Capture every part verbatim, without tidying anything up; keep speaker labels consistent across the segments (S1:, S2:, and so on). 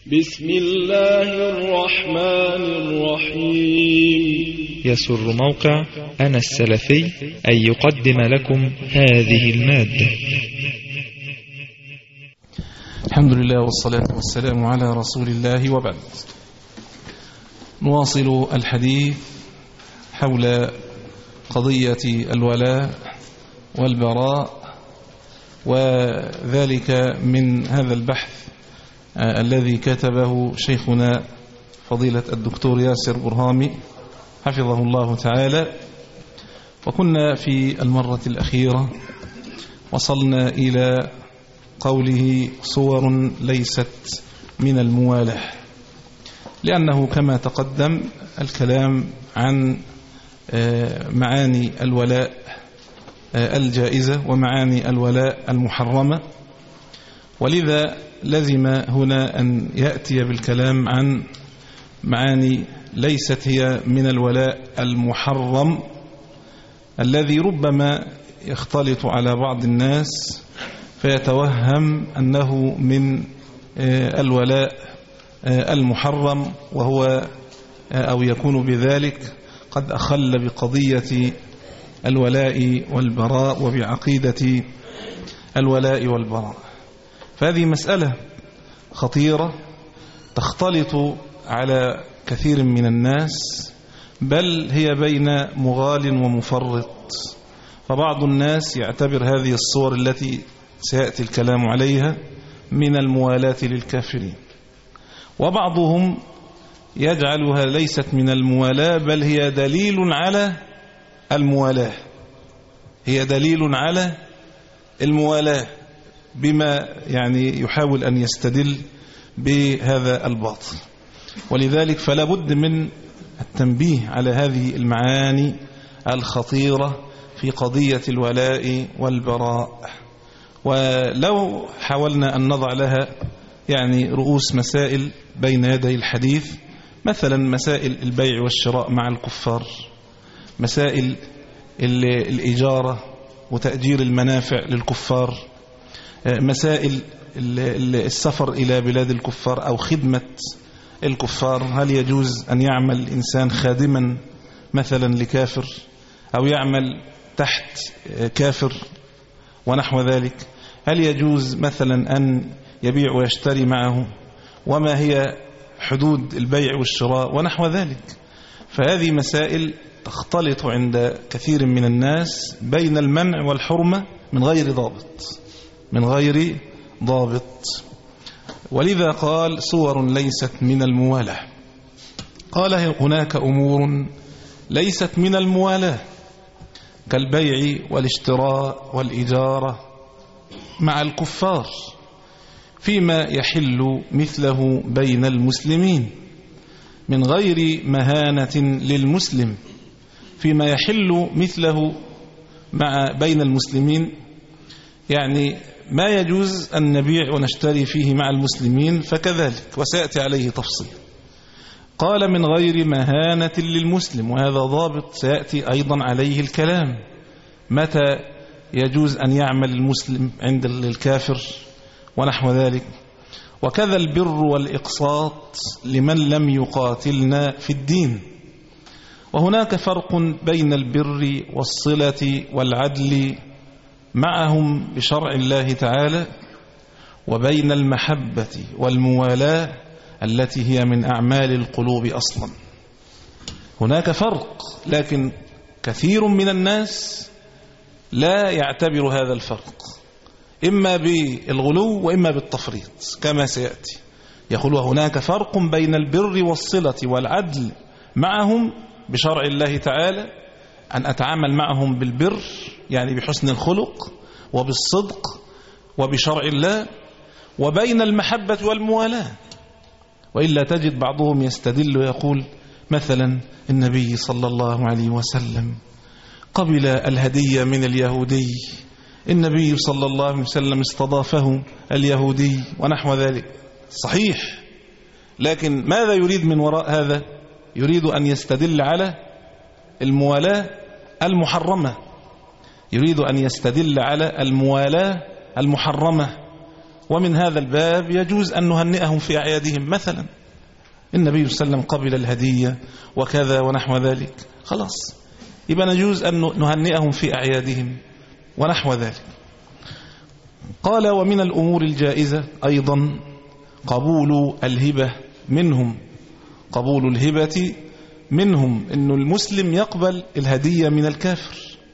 S1: بسم الله الرحمن الرحيم.
S2: يسر موقع أنا السلفي أن يقدم لكم هذه المادة.
S3: الحمد لله والصلاة والسلام على رسول الله، وبعد. نواصل الحديث حول قضية الولاء والبراء، وذلك من هذا البحث الذي كتبه شيخنا فضيلة الدكتور ياسر برهامي حفظه الله تعالى. وكنا في المرة الأخيرة وصلنا إلى قوله صور ليست من الموالاة، لأنه كما تقدم الكلام عن معاني الولاء الجائزة ومعاني الولاء المحرمة، ولذا لزم هنا أن يأتي بالكلام عن معاني ليست هي من الولاء المحرم، الذي ربما يختلط على بعض الناس فيتوهم أنه من الولاء المحرم، وهو أو يكون بذلك قد أخل بقضية الولاء والبراء وبعقيدة الولاء والبراء. فهذه مسألة خطيرة تختلط على كثير من الناس، بل هي بين مغال ومفرط. فبعض الناس يعتبر هذه الصور التي سيأتي الكلام عليها من الموالاة للكافرين، وبعضهم يجعلها ليست من الموالاة، بل هي دليل على الموالاة، هي دليل على الموالاة، بما يعني يحاول أن يستدل بهذا الباطل. ولذلك فلا بد من التنبيه على هذه المعاني الخطيرة في قضية الولاء والبراء. ولو حاولنا أن نضع لها يعني رؤوس مسائل بين يدي الحديث، مثلا مسائل البيع والشراء مع الكفار، مسائل الإجارة وتأجير المنافع للكفار، مسائل السفر إلى بلاد الكفار أو خدمة الكفار، هل يجوز أن يعمل الإنسان خادما مثلا لكافر أو يعمل تحت كافر ونحو ذلك، هل يجوز مثلا أن يبيع ويشتري معه، وما هي حدود البيع والشراء ونحو ذلك. فهذه مسائل تختلط عند كثير من الناس بين المنع والحرمة من غير ضابط من غير ضابط ولذا قال صور ليست من الموالاة. قال هناك أمور ليست من الموالاة كالبيع والاشتراء والإجارة مع الكفار فيما يحل مثله بين المسلمين من غير مهانة للمسلم، فيما يحل مثله مع بين المسلمين، يعني ما يجوز أن نبيع ونشتري فيه مع المسلمين فكذلك، وسيأتي عليه تفصيل. قال من غير مهانة للمسلم، وهذا ضابط سيأتي أيضا عليه الكلام، متى يجوز أن يعمل المسلم عند الكافر ونحو ذلك. وكذا البر والإقساط لمن لم يقاتلنا في الدين. وهناك فرق بين البر والصلة والعدل معهم بشرع الله تعالى، وبين المحبة والموالاة التي هي من أعمال القلوب أصلا. هناك فرق، لكن كثير من الناس لا يعتبر هذا الفرق، إما بالغلو وإما بالتفريط كما سيأتي. يقول هناك فرق بين البر والصلة والعدل معهم بشرع الله تعالى، أن أتعامل معهم بالبر يعني بحسن الخلق وبالصدق وبشرع الله، وبين المحبة والموالاة. وإلا تجد بعضهم يستدل ويقول مثلا النبي صلى الله عليه وسلم قبل الهدية من اليهودي، النبي صلى الله عليه وسلم استضافه اليهودي ونحو ذلك. صحيح، لكن ماذا يريد من وراء هذا؟ يريد أن يستدل على الموالاة المحرمة، يريد أن يستدل على الموالاة المحرمة،
S4: ومن هذا الباب يجوز أن نهنئهم في أعيادهم مثلا، النبي صلى الله عليه وسلم قبل الهدية وكذا ونحو ذلك، خلاص يبقى نجوز أن نهنئهم في أعيادهم ونحو ذلك. قال ومن الأمور الجائزة أيضا قبول الهبة منهم، قبول الهبة منهم، إنه المسلم يقبل الهدية من الكافر،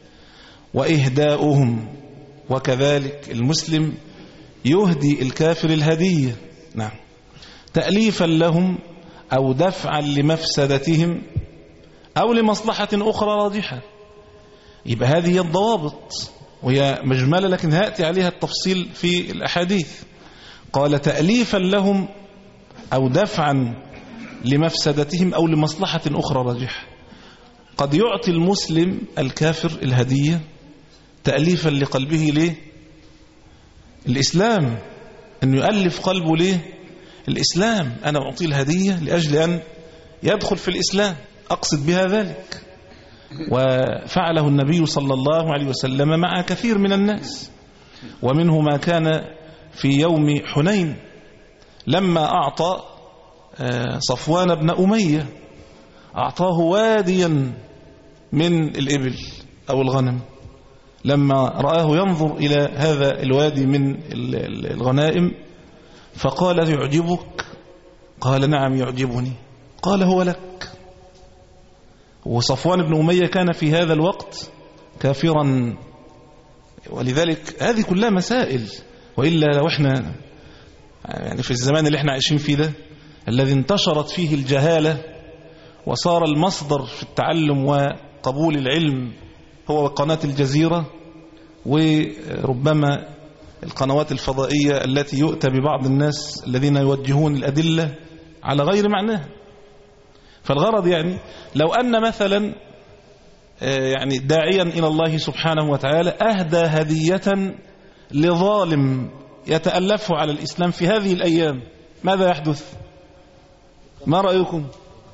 S4: وإهداؤهم، وكذلك المسلم يهدي الكافر الهدية، نعم، تأليفا لهم أو دفعا لمفسدتهم أو لمصلحة أخرى راجحة. يبقى هذه هي الضوابط، وهي مجملة لكن هأتي عليها التفصيل في الأحاديث. قال تأليفا لهم أو دفعا لمفسدتهم أو لمصلحة أخرى راجحة. قد يعطي المسلم الكافر الهدية تأليفا لقلبه ليه؟ الإسلام، أن يؤلف قلبه ليه؟ الإسلام، أنا أعطي الهدية لأجل أن يدخل في الإسلام، أقصد بها ذلك. وفعله النبي صلى الله عليه وسلم مع كثير من الناس، ومنه ما كان في يوم حنين لما أعطى صفوان بن أمية، أعطاه واديا من الإبل أو الغنم، لما رآه ينظر إلى هذا الوادي من الغنائم فقال يعجبك؟ قال نعم يعجبني. قال هو لك. وصفوان بن أمية كان في هذا الوقت كافرا، ولذلك هذه كلها مسائل. وإلا لو احنا يعني في الزمان اللي احنا عايشين فيه ده الذي انتشرت فيه الجهالة وصار المصدر في التعلم وقبول العلم هو قناة الجزيرة، وربما القنوات الفضائية التي يؤتى ببعض الناس الذين يوجهون الأدلة على غير معناها. فالغرض يعني لو أن مثلا يعني داعيا إلى الله سبحانه وتعالى أهدى هدية لظالم يتألفه على الإسلام في هذه الأيام، ماذا يحدث؟ ما رأيكم؟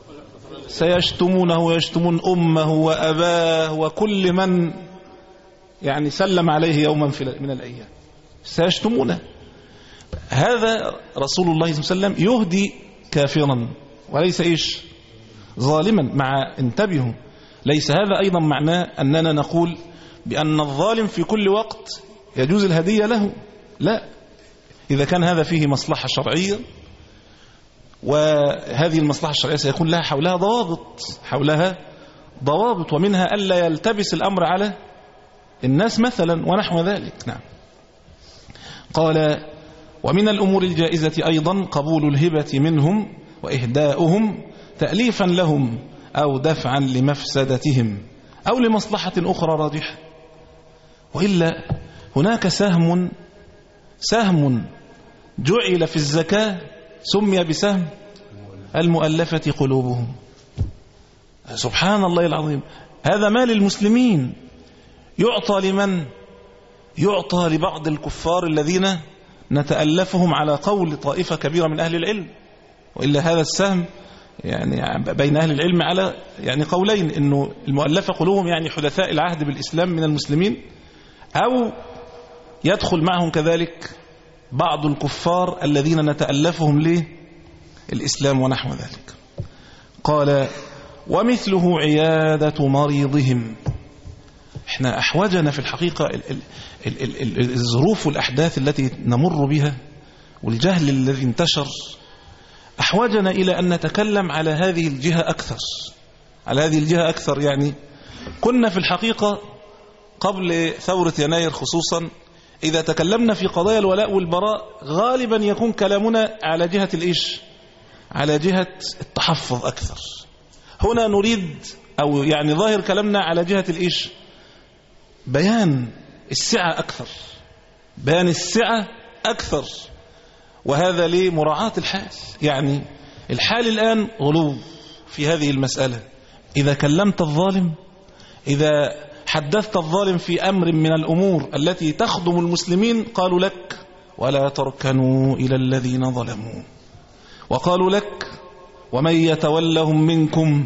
S4: سيشتمونه ويشتمون أمه وأباه وكل من يعني سلم عليه يوما من الأيام، سيشتمونه. هذا رسول الله صلى الله عليه وسلم يهدي كافرا وليس إيش؟ ظالما. مع انتبهوا، ليس هذا أيضا معناه أننا نقول بأن الظالم في كل وقت يجوز الهدية له، لا، إذا كان هذا فيه مصلحة شرعية، وهذه المصلحة الشرعية سيكون لها حولها ضوابط، حولها ضوابط، ومنها ألا يلتبس الأمر على الناس مثلا ونحو ذلك. نعم. قال ومن الأمور الجائزة أيضا قبول الهبة منهم وإهداؤهم تأليفا لهم أو دفعا لمفسدتهم أو لمصلحة أخرى راجحة. وإلا هناك سهم سهم جعل في الزكاة سمي بسهم المؤلفة قلوبهم. سبحان الله العظيم، هذا مال المسلمين يعطى لمن؟ يعطى لبعض الكفار الذين نتألفهم على قول طائفة كبيرة من أهل العلم. وإلا هذا السهم يعني بين أهل العلم على يعني قولين، إنه المؤلفة قلوبهم يعني حدثاء العهد بالإسلام من المسلمين، أو يدخل معهم كذلك بعض الكفار الذين نتألفهم للإسلام ونحو ذلك. قال ومثله عيادة مريضهم. احنا أحوجنا في الحقيقة ال ال ال ال الظروف والأحداث التي نمر بها والجهل الذي انتشر أحوجنا إلى أن نتكلم على هذه الجهة أكثر، على هذه الجهة أكثر. يعني كنا في الحقيقة قبل ثورة يناير خصوصا إذا تكلمنا في قضايا الولاء والبراء غالبا يكون كلامنا على جهة الإيش؟ على جهة التحفظ أكثر. هنا نريد أو يعني ظاهر كلامنا على جهة الإيش؟ بيان السعة أكثر، بيان السعة أكثر، وهذا لمراعاة الحال. يعني الحال الآن غلو في هذه المسألة. إذا كلمت الظالم، إذا حدثت الظالم في أمر من الأمور التي تخدم المسلمين، قالوا لك ولا تركنوا إلى الذين ظلموا، وقالوا لك ومن يتولهم منكم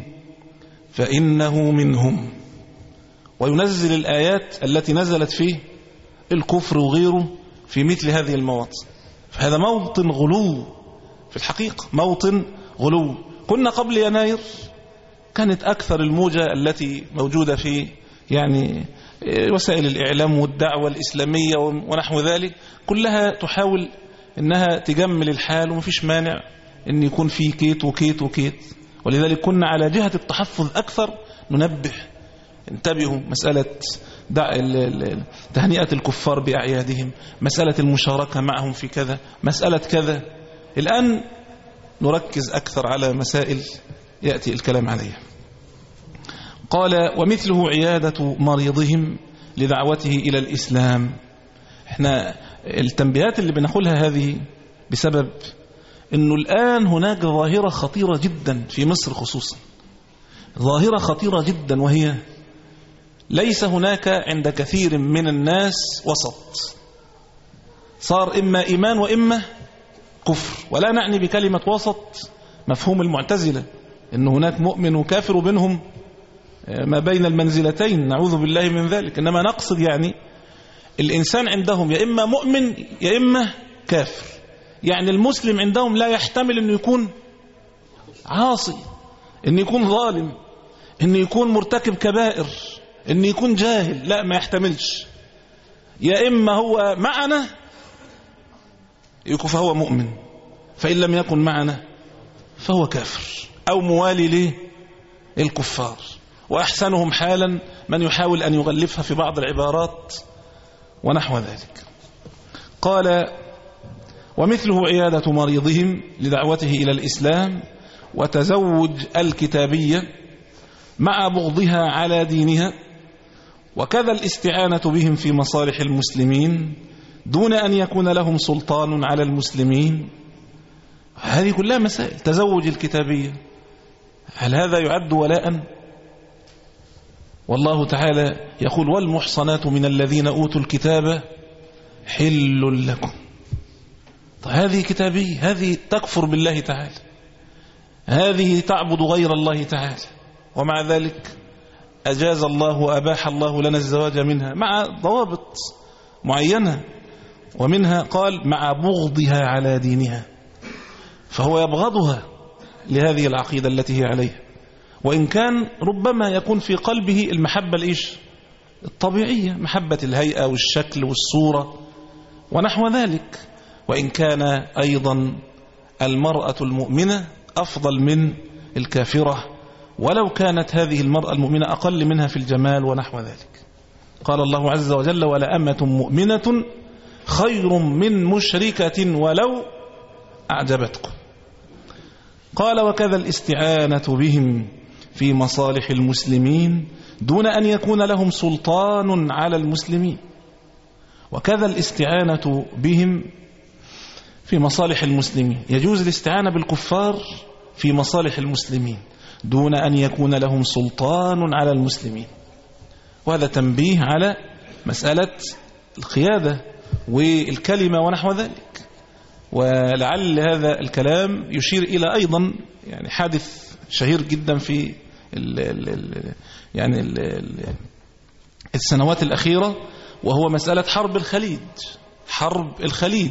S4: فإنه منهم. وينزل الآيات التي نزلت فيه الكفر وغيره في مثل هذه المواطن. فهذا موطن غلو في الحقيقة، موطن غلو. كنا قبل يناير كانت أكثر الموجة التي موجودة في يعني وسائل الإعلام والدعوة الإسلامية ونحو ذلك كلها تحاول أنها تجمل الحال، ومفيش مانع أن يكون في كيت وكيت وكيت. ولذلك كنا على جهة التحفظ أكثر، ننبه انتبهوا مسألة تهنئة الكفار بأعيادهم، مسألة المشاركة معهم في كذا، مسألة كذا. الآن نركز أكثر على مسائل يأتي الكلام عليها. قال ومثله عيادة مريضهم لدعوته إلى الإسلام. احنا التنبيهات اللي بنقولها هذه بسبب أنه الآن هناك ظاهرة خطيرة جدا في مصر خصوصا، ظاهرة خطيرة جدا، وهي ليس هناك عند كثير من الناس وسط، صار إما إيمان وإما كفر. ولا نعني بكلمة وسط مفهوم المعتزلة إن هناك مؤمن وكافر وبينهم ما بين المنزلتين، نعوذ بالله من ذلك. إنما نقصد يعني الإنسان عندهم يا إما مؤمن يا إما كافر. يعني المسلم عندهم لا يحتمل أنه يكون عاصي، أنه يكون ظالم، أنه يكون مرتكب كبائر، أنه يكون جاهل، لا ما يحتملش. يا إما هو معنا يكون فهو مؤمن، فإن لم يكن معنا فهو كافر أو موالي ليه الكفار. وأحسنهم حالا من يحاول أن يغلفها في بعض العبارات ونحو ذلك. قال ومثله عيادة مريضهم لدعوته إلى الإسلام وتزوج الكتابية مع بغضها على دينها، وكذا الاستعانة بهم في مصالح المسلمين دون أن يكون لهم سلطان على المسلمين. هذه كلها مسائل. تزوج الكتابية، هل هذا يعد ولاء؟ والله تعالى يقول والمحصنات من الذين أوتوا الكتاب حل لكم. طيب هذه كتابية، هذه تكفر بالله تعالى، هذه تعبد غير الله تعالى، ومع ذلك أجاز الله وأباح الله لنا الزواج منها مع ضوابط معينة، ومنها قال مع بغضها على دينها، فهو يبغضها لهذه العقيدة التي هي عليها، وإن كان ربما يكون في قلبه المحبة الإيش الطبيعية، محبة الهيئة والشكل والصورة ونحو ذلك. وإن كان أيضا المرأة المؤمنة أفضل من الكافرة، ولو كانت هذه المرأة المؤمنة أقل منها في الجمال ونحو ذلك. قال الله عز وجل ولأمة مؤمنة خير من مشركة ولو أعجبتكم. قال وكذا الاستعانة بهم في مصالح المسلمين دون أن يكون لهم سلطان على المسلمين، وكذا الاستعانة بهم في مصالح المسلمين. يجوز الاستعانة بالكفار في مصالح المسلمين دون أن يكون لهم سلطان على المسلمين. وهذا تنبيه على مسألة القيادة والكلمة ونحو ذلك. ولعل هذا الكلام يشير إلى أيضا يعني حادث شهير جدا في ال ال ال يعني ال ال السنوات الأخيرة، وهو مسألة حرب الخليج. حرب الخليج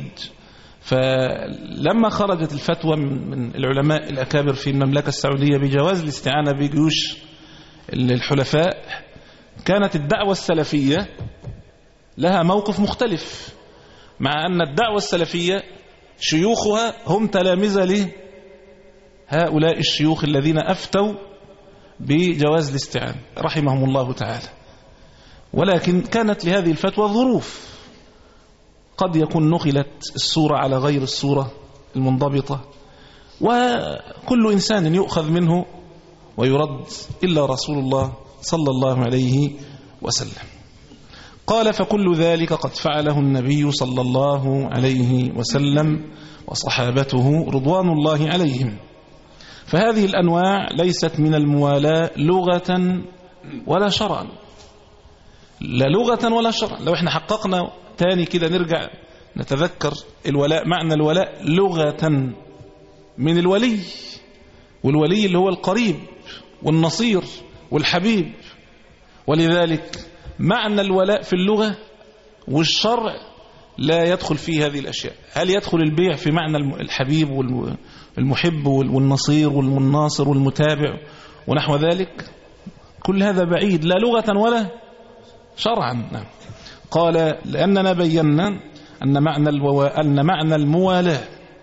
S4: فلما خرجت الفتوى من العلماء الأكابر في المملكة السعودية بجواز الاستعانة بجيوش الحلفاء، كانت الدعوة السلفية لها موقف مختلف، مع أن الدعوة السلفية شيوخها هم تلامذة لهؤلاء الشيوخ الذين أفتوا بجواز الاستعانة رحمهم الله تعالى. ولكن كانت لهذه الفتوى ظروف، قد يكون نقلت الصورة على غير الصورة المنضبطة، وكل إنسان يؤخذ منه ويرد إلا رسول الله صلى الله عليه وسلم. قال فكل ذلك قد فعله النبي صلى الله عليه وسلم وصحابته رضوان الله عليهم. فهذه الأنواع ليست من الموالاة لغة ولا شرعا، لا لغة ولا شرعا. لو احنا حققنا تاني كده نرجع نتذكر الولاء، معنى الولاء لغة من الولي، والولي اللي هو القريب والنصير والحبيب. ولذلك معنى الولاء في اللغة والشرع لا يدخل فيه هذه الأشياء. هل يدخل البيع في معنى الحبيب والمحب والنصير والمناصر والمتابع ونحو ذلك؟ كل هذا بعيد لا لغة ولا شرعا. نعم. قال لأننا بينا أن معنى, أن معنى الموالاة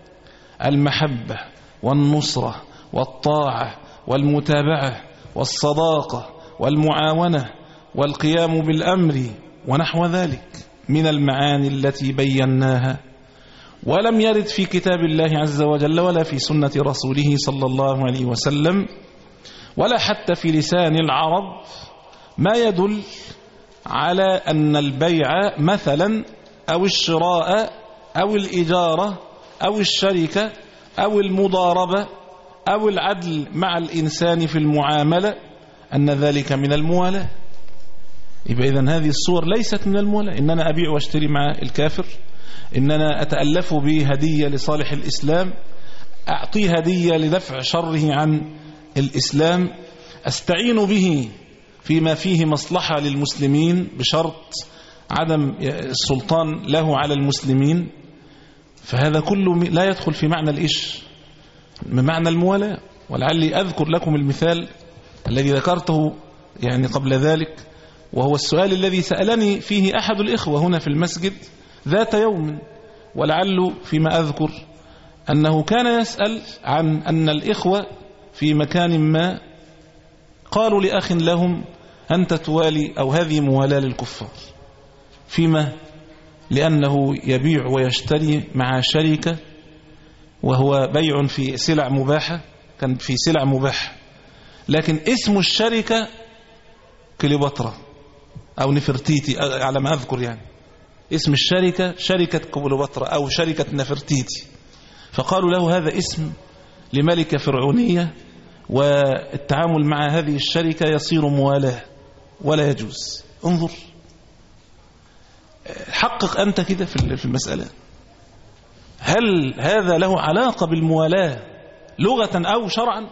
S4: المحبة والنصرة والطاعة والمتابعة والصداقة والمعاونة والقيام بالأمر ونحو ذلك من المعاني التي بيناها، ولم يرد في كتاب الله عز وجل ولا في سنة رسوله صلى الله عليه وسلم ولا حتى في لسان العرب ما يدل على أن البيع مثلا أو الشراء أو الإجارة أو الشركة أو المضاربة أو العدل مع الإنسان في المعاملة أن ذلك من الموالاة. يبقى إذن هذه الصور ليست من الموالاة. إن أنا أبيع واشتري مع الكافر، إن أنا أتألف به هدية لصالح الإسلام، أعطيه هدية لدفع شره عن الإسلام، أستعين به فيما فيه مصلحة للمسلمين بشرط عدم السلطان له على المسلمين، فهذا كله لا يدخل في معنى الإيش، من معنى الموالاة. ولعلي أذكر لكم المثال الذي ذكرته يعني قبل ذلك، وهو السؤال الذي سألني فيه أحد الإخوة هنا في المسجد ذات يوم، ولعله فيما أذكر أنه كان يسأل عن أن الإخوة في مكان ما قالوا لأخ لهم أنت توالي أو هذه موالاة للكفار، فيما لأنه يبيع ويشتري مع شركة وهو بيع في سلع مباحة، كان في سلع مباحة، لكن اسم الشركة كليوباترا أو نفرتيتي على ما أذكر، يعني اسم الشركة شركة كليوباترا أو شركة نفرتيتي، فقالوا له هذا اسم لملكة فرعونية والتعامل مع هذه الشركة يصير موالاه ولا يجوز. انظر، حقق أنت كده في المسألة، هل هذا له علاقة بالموالاة لغة أو شرعا؟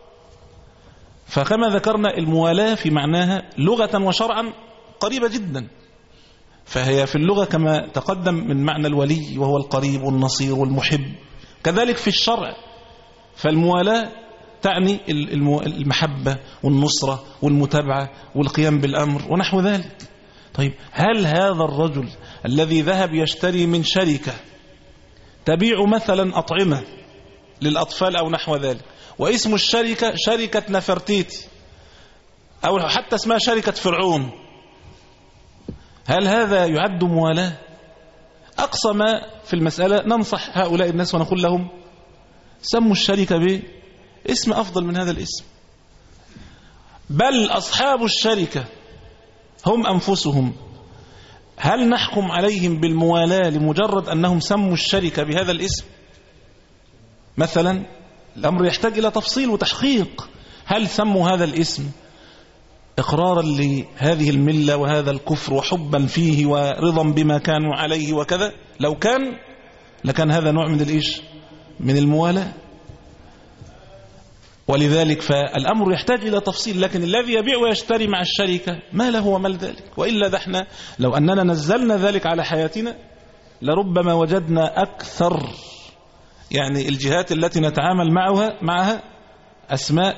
S4: فكما ذكرنا الموالاة في معناها لغة وشرعا قريبة جدا، فهي في اللغة كما تقدم من معنى الولي وهو القريب والنصير والمحب، كذلك في الشرع فالموالاة تعني المحبة والنصرة والمتابعة والقيام بالأمر ونحو ذلك. طيب هل هذا الرجل الذي ذهب يشتري من شركة تبيع مثلا أطعمة للأطفال أو نحو ذلك، واسم الشركة شركة نفرتيتي أو حتى اسمها شركة فرعون، هل هذا يعد موالاه؟ أقصى ما في المسألة ننصح هؤلاء الناس ونقول لهم سموا الشركة باسم أفضل من هذا الاسم، بل أصحاب الشركة هم أنفسهم هل نحكم عليهم بالموالاة لمجرد أنهم سموا الشركة بهذا الاسم؟ مثلا الأمر يحتاج إلى تفصيل وتحقيق، هل سموا هذا الاسم إقرارا لهذه الملة وهذا الكفر وحبا فيه ورضا بما كانوا عليه وكذا؟ لو كان لكان هذا نوع من الإيش، من الموالاة. ولذلك فالأمر يحتاج إلى تفصيل، لكن الذي يبيع ويشتري مع الشركة ما له وما لذلك. وإلا دحنا لو أننا نزلنا ذلك على حياتنا لربما وجدنا أكثر يعني الجهات التي نتعامل معها معها أسماء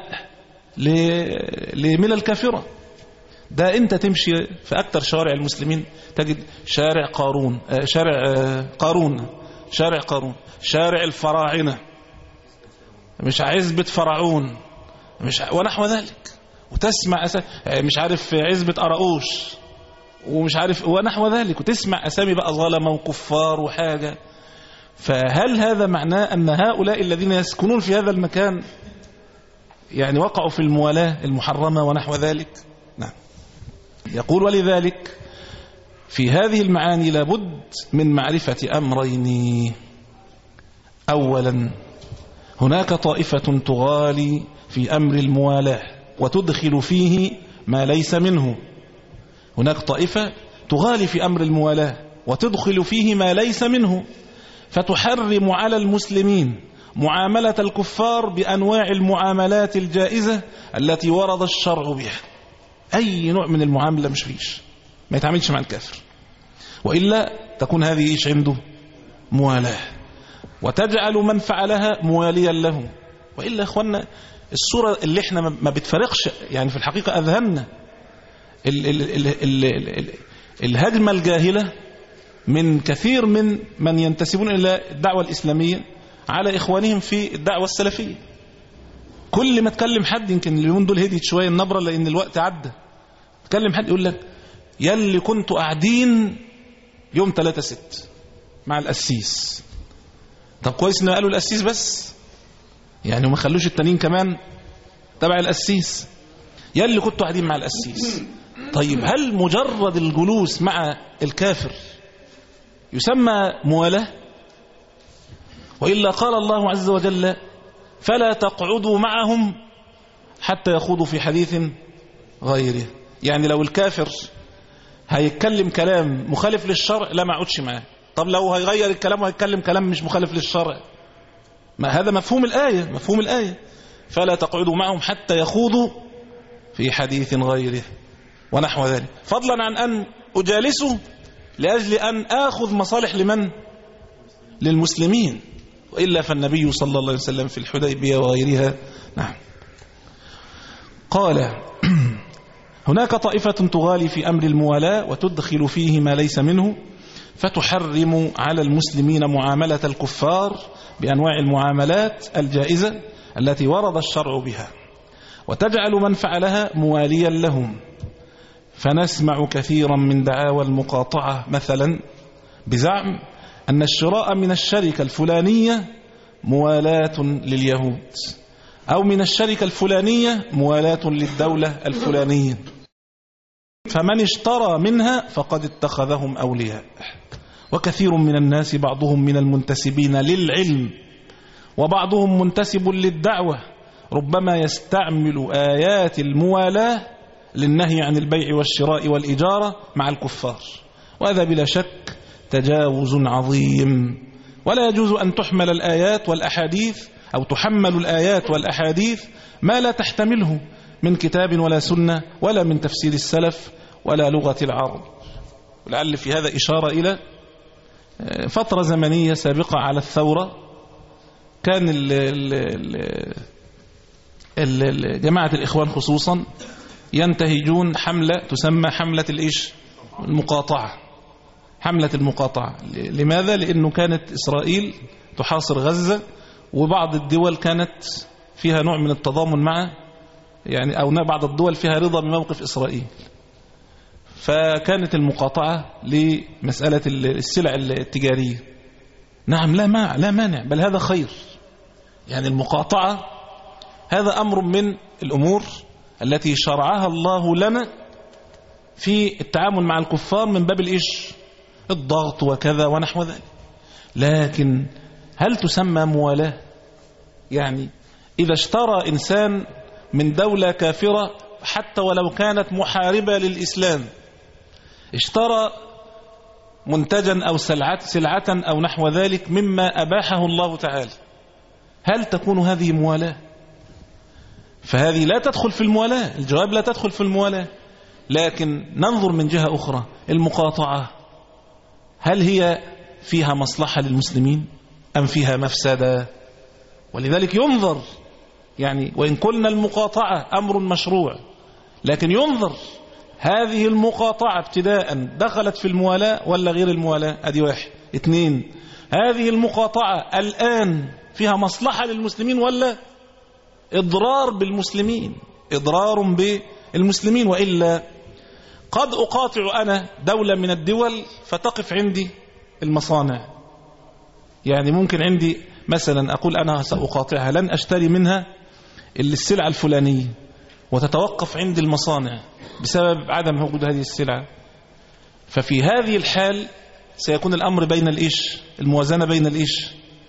S4: لمن الكافرة. ده أنت تمشي في أكثر شوارع المسلمين تجد شارع قارون، شارع قارون، شارع قارون، شارع الفراعنة، مش عزبة فرعون، مش ونحو ذلك، وتسمع أس... مش عارف عزبة أراؤوش ومش عارف ونحو ذلك، وتسمع أسامي بقى ظلمة وكفار وحاجة. فهل هذا معناه أن هؤلاء الذين يسكنون في هذا المكان يعني وقعوا في الموالاة المحرمة ونحو ذلك؟ نعم. يقول ولذلك في هذه المعاني لابد من معرفة أمرين. أولا هناك طائفة تغالي في أمر الموالاة وتدخل فيه ما ليس منه، هناك طائفة تغالي في أمر الموالاة وتدخل فيه ما ليس منه، فتحرم على المسلمين معاملة الكفار بأنواع المعاملات الجائزة التي ورد الشرع بها. أي نوع من المعاملة مش فيش، ما يتعاملش مع الكافر، وإلا تكون هذه إيش عنده؟ موالاة. وتجعل من فعلها مواليا له. وإلا أخوانا الصورة اللي احنا ما بتفرقش يعني في الحقيقة أذهلنا ال ال ال ال ال ال الهجمة الجاهلة من كثير من من ينتسبون إلى الدعوة الإسلامية على إخوانهم في الدعوة السلفية. كل ما تكلم حد، يمكن اليومين دول هديت شوية النبرة لأن الوقت عدى، تكلم حد يقول لك يلي كنتوا قاعدين يوم ثلاثة ست مع القسيس. طب كويس إنه قالوا القسيس بس، يعني وما خلوش التانيين كمان تبع القسيس. يلي كنتوا قاعدين مع القسيس. طيب هل مجرد الجلوس مع الكافر يسمى موالاه؟ وإلا قال الله عز وجل فلا تقعدوا معهم حتى يخوضوا في حديث غيره. يعني لو الكافر هيتكلم كلام مخالف للشرع لا ما اقعدش معاه. طب لو هيغير الكلام وهيتكلم كلام مش مخالف للشرع، ما هذا مفهوم الآية. مفهوم الآية فلا تقعدوا معهم حتى يخوضوا في حديث غيره ونحو ذلك، فضلا عن أن أجالسه لأجل أن آخذ مصالح لمن؟ للمسلمين. وإلا فالنبي صلى الله عليه وسلم في الحديبية وغيرها. نعم. قال هناك طائفة تغالي في أمر الموالاة وتدخل فيه ما ليس منه، فتحرم على المسلمين معاملة الكفار بأنواع المعاملات الجائزة التي ورد الشرع بها، وتجعل من فعلها مواليا لهم. فنسمع كثيرا من دعاوى المقاطعة مثلا بزعم أن الشراء من الشركة الفلانية موالاة لليهود، أو من الشركة الفلانية موالاة للدولة الفلانية، فمن اشترى منها فقد اتخذهم أولياء. وكثير من الناس بعضهم من المنتسبين للعلم وبعضهم منتسب للدعوة ربما يستعمل آيات الموالاة للنهي عن البيع والشراء والإجارة مع الكفار، وهذا بلا شك تجاوز عظيم. ولا يجوز أن تحمل الآيات والأحاديث أو تحمل الآيات والأحاديث ما لا تحتمله من كتاب ولا سنة ولا من تفسير السلف ولا لغة العرب. ولعل في هذا إشارة إلى فترة زمنية سابقة على الثورة، كان ال ال ال ال جماعة الإخوان خصوصا ينتهجون حملة تسمى حملة الإيش؟ المقاطعة. حملة المقاطعة. لماذا؟ لأنه كانت إسرائيل تحاصر غزة، وبعض الدول كانت فيها نوع من التضامن مع يعني أو بعض الدول فيها رضا بموقف إسرائيل، فكانت المقاطعة لمسألة السلع التجارية. نعم، لا مانع لا مانع بل هذا خير. يعني المقاطعة هذا أمر من الأمور التي شرعها الله لنا في التعامل مع الكفار من باب الإيش؟ الضغط وكذا ونحو ذلك. لكن هل تسمى موالاة؟ يعني إذا اشترى إنسان من دولة كافرة حتى ولو كانت محاربة للإسلام، اشترى منتجا أو سلعة, سلعة أو نحو ذلك مما أباحه الله تعالى، هل تكون هذه موالاة؟ فهذه لا تدخل في الموالاة. الجواب لا تدخل في الموالاة. لكن ننظر من جهة أخرى، المقاطعة هل هي فيها مصلحة للمسلمين أم فيها مفسدة؟ ولذلك ينظر، يعني وإن قلنا المقاطعة أمر مشروع، لكن ينظر هذه المقاطعة ابتداء دخلت في الموالاة ولا غير الموالاة؟ أدي واحد. اثنين، هذه المقاطعة الآن فيها مصلحة للمسلمين ولا إضرار بالمسلمين؟ إضرار بالمسلمين. وإلا قد أقاطع أنا دولة من الدول فتقف عندي المصانع، يعني ممكن عندي مثلا أقول أنا سأقاطعها، لن أشتري منها السلعة الفلانية، وتتوقف عندي المصانع بسبب عدم وجود هذه السلعة. ففي هذه الحال سيكون الأمر بين الإيش؟ الموازنة بين الإيش؟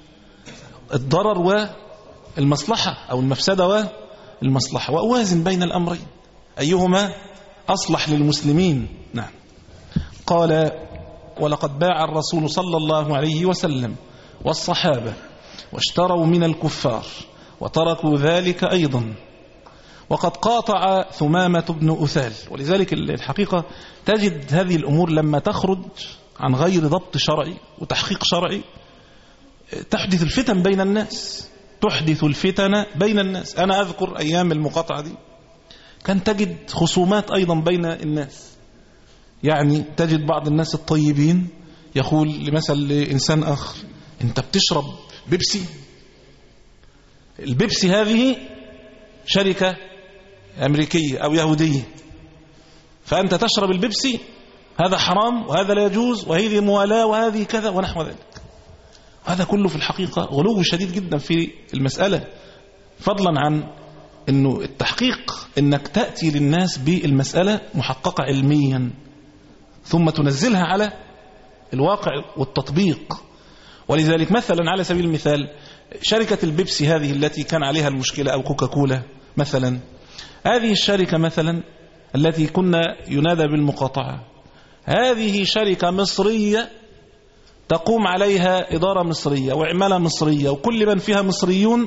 S4: الضرر والمصلحة، أو المفسدة والمصلحة، وأوازن بين الأمرين أيهما أصلح للمسلمين. نعم. قال ولقد باع الرسول صلى الله عليه وسلم والصحابة واشتروا من الكفار وتركوا ذلك أيضا، وقد قاطع ثمامة بن أثال. ولذلك الحقيقة تجد هذه الأمور لما تخرج عن غير ضبط شرعي وتحقيق شرعي تحدث الفتن بين الناس، تحدث الفتن بين الناس. أنا أذكر أيام المقاطعة دي كان تجد خصومات أيضا بين الناس، يعني تجد بعض الناس الطيبين يقول لمثل لإنسان آخر: أنت بتشرب بيبسي؟ البيبسي هذه شركة أمريكية أو يهودية، فأنت تشرب البيبسي، هذا حرام وهذا لا يجوز وهذه موالاة وهذه كذا ونحو ذلك. هذا كله في الحقيقة غلو شديد جدا في المسألة، فضلا عن أنه التحقيق أنك تأتي للناس بالمسألة محققة علميا ثم تنزلها على الواقع والتطبيق. ولذلك مثلا على سبيل المثال شركة البيبسي هذه التي كان عليها المشكلة أو كوكاكولا مثلا، هذه الشركة مثلا التي كنا ينادى بالمقاطعة، هذه شركة مصرية تقوم عليها إدارة مصرية وعمالة مصرية وكل من فيها مصريون،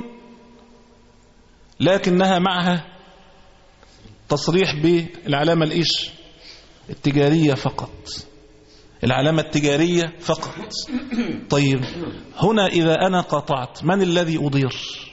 S4: لكنها معها تصريح بالعلامة الإيش التجارية فقط، العلامة التجارية فقط. طيب هنا إذا أنا قاطعت من الذي أضير؟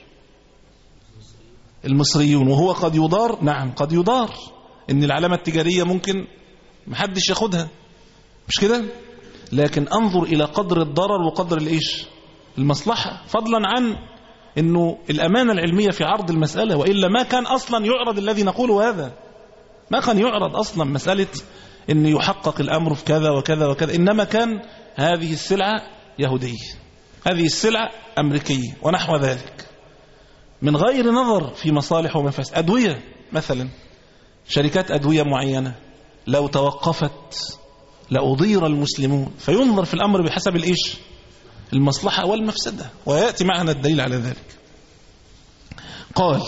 S4: المصريون، وهو قد يضار، نعم قد يضار، إن العلامة التجارية ممكن محدش ياخدها، مش كده؟ لكن أنظر إلى قدر الضرر وقدر الإيش المصلحة، فضلا عن إنه الأمانة العلمية في عرض المسألة، وإلا ما كان أصلا يعرض الذي نقوله هذا، ما كان يعرض أصلا مسألة إن يحقق الأمر في كذا وكذا وكذا، إنما كان هذه السلعة يهودية، هذه السلعة أمريكية ونحو ذلك، من غير نظر في مصالح ومفاسد. أدوية مثلا، شركات أدوية معينة لو توقفت لأضير المسلمون، فينظر في الأمر بحسب الإيش المصلحة والمفسدة، ويأتي معنا الدليل على ذلك. قال: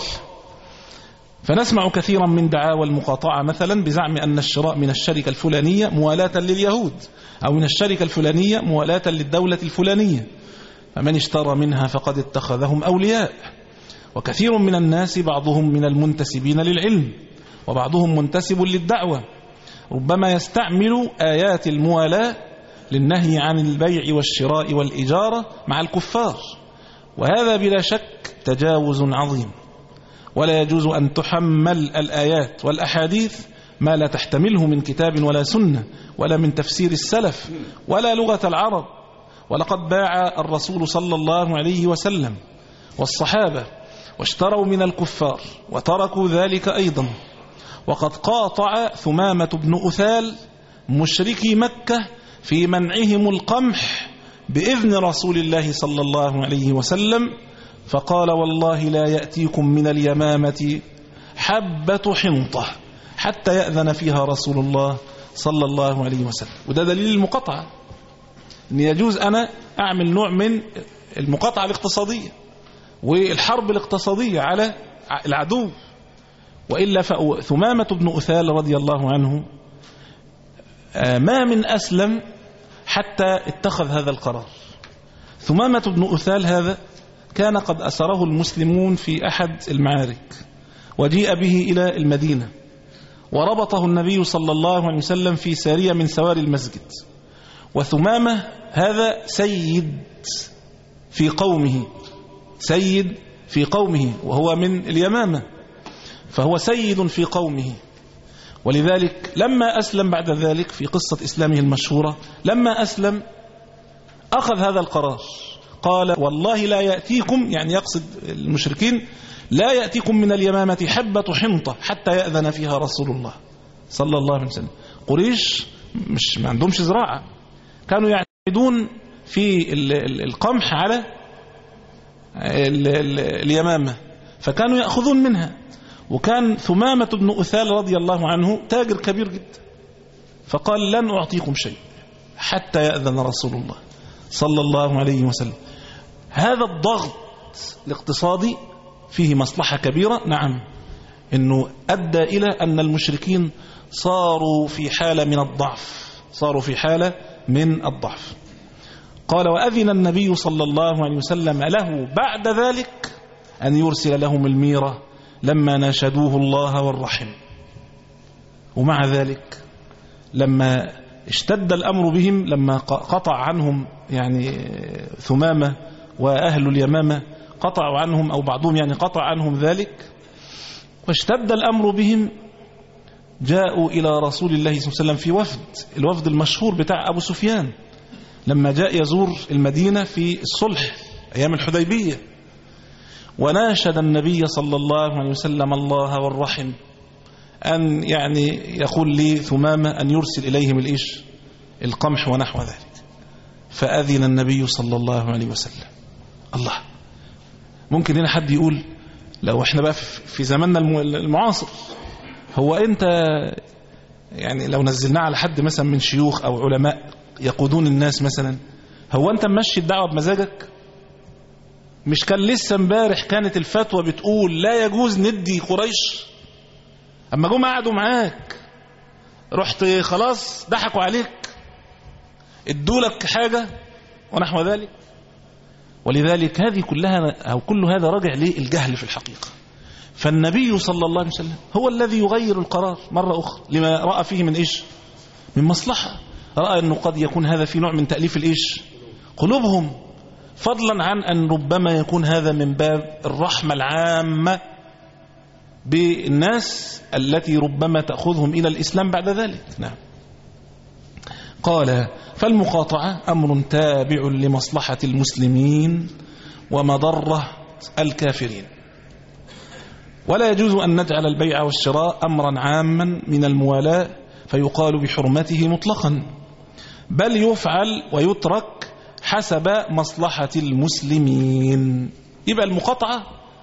S4: فنسمع كثيرا من دعاوى المقاطعة مثلا بزعم أن الشراء من الشركة الفلانية موالاة لليهود، أو من الشركة الفلانية موالاة للدولة الفلانية، فمن اشترى منها فقد اتخذهم أولياء. وكثير من الناس بعضهم من المنتسبين للعلم وبعضهم منتسب للدعوة ربما يستعمل آيات الموالاة للنهي عن البيع والشراء والإجارة مع الكفار، وهذا بلا شك تجاوز عظيم، ولا يجوز أن تحمل الآيات والأحاديث ما لا تحتمله من كتاب ولا سنة ولا من تفسير السلف ولا لغة العرب. ولقد باع الرسول صلى الله عليه وسلم والصحابة واشتروا من الكفار وتركوا ذلك أيضا، وقد قاطع ثمامة بن أثال مشركي مكة في منعهم القمح بإذن رسول الله صلى الله عليه وسلم، فقال: والله لا يأتيكم من اليمامة حبة حنطة حتى يأذن فيها رسول الله صلى الله عليه وسلم. وده دليل المقاطعة، أن يجوز أنا أعمل نوع من المقاطعة الاقتصادية والحرب الاقتصادية على العدو. وإلا ثمامة بن أثال رضي الله عنه ما من أسلم حتى اتخذ هذا القرار. ثمامة بن أثال هذا كان قد أسره المسلمون في أحد المعارك، وجيء به إلى المدينة، وربطه النبي صلى الله عليه وسلم في سارية من سواري المسجد. وثمامة هذا سيد في قومه، سيد في قومه، وهو من اليمامة، فهو سيد في قومه. ولذلك لما أسلم بعد ذلك في قصة إسلامه المشهورة، لما أسلم أخذ هذا القرار، قال: والله لا يأتيكم، يعني يقصد المشركين، لا يأتيكم من اليمامة حبة حنطة حتى يأذن فيها رسول الله صلى الله عليه وسلم. قريش مش ما عندهمش زراعة، كانوا يعتمدون في القمح على اليمامة، فكانوا يأخذون منها. وكان ثمامة بن أثال رضي الله عنه تاجر كبير جدا، فقال: لن أعطيكم شيء حتى يأذن رسول الله صلى الله عليه وسلم. هذا الضغط الاقتصادي فيه مصلحة كبيرة، نعم، إنه أدى إلى أن المشركين صاروا في حالة من الضعف، صاروا في حالة من الضعف. قال: وأذن النبي صلى الله عليه وسلم له بعد ذلك أن يرسل لهم الميرة لما ناشدوه الله والرحم. ومع ذلك لما اشتد الأمر بهم لما قطع عنهم يعني ثمامة وأهل اليمامة قطعوا عنهم أو بعضهم يعني قطع عنهم ذلك، واشتد الأمر بهم جاءوا إلى رسول الله صلى الله عليه وسلم في وفد، الوفد المشهور بتاع أبو سفيان لما جاء يزور المدينة في الصلح أيام الحديبية، وناشد النبي صلى الله عليه وسلم الله والرحم أن يعني يقول لي ثمامة أن يرسل إليهم الإيش القمح ونحو ذلك، فأذن النبي صلى الله عليه وسلم. الله، ممكن هنا حد يقول لو احنا بقى في زماننا المعاصر، هو انت يعني لو نزلناه على حد مثلا من شيوخ او علماء يقودون الناس مثلا، هو انت ممشي الدعوة بمزاجك؟ مش كان لسه امبارح كانت الفتوى بتقول لا يجوز ندي قريش، اما جم قعدوا معاك رحت خلاص ضحكوا عليك ادولك حاجة ونحو ذلك. ولذلك هذه كلها أو كل هذا راجع للجهل في الحقيقة. فالنبي صلى الله عليه وسلم هو الذي يغير القرار مرة أخرى لما رأى فيه من إيش من مصلحة، رأى أنه قد يكون هذا في نوع من تأليف الإيش قلوبهم، فضلا عن أن ربما يكون هذا من باب الرحمة العامة بالناس التي ربما تأخذهم إلى الإسلام بعد ذلك. نعم. قال فالمقاطعة أمر تابع لمصلحة المسلمين ومضرة الكافرين، ولا يجوز أن نجعل البيع والشراء أمرا عاما من الموالاة فيقال بحرمته مطلقا، بل يفعل ويترك حسب مصلحة المسلمين. يبقى المقاطعة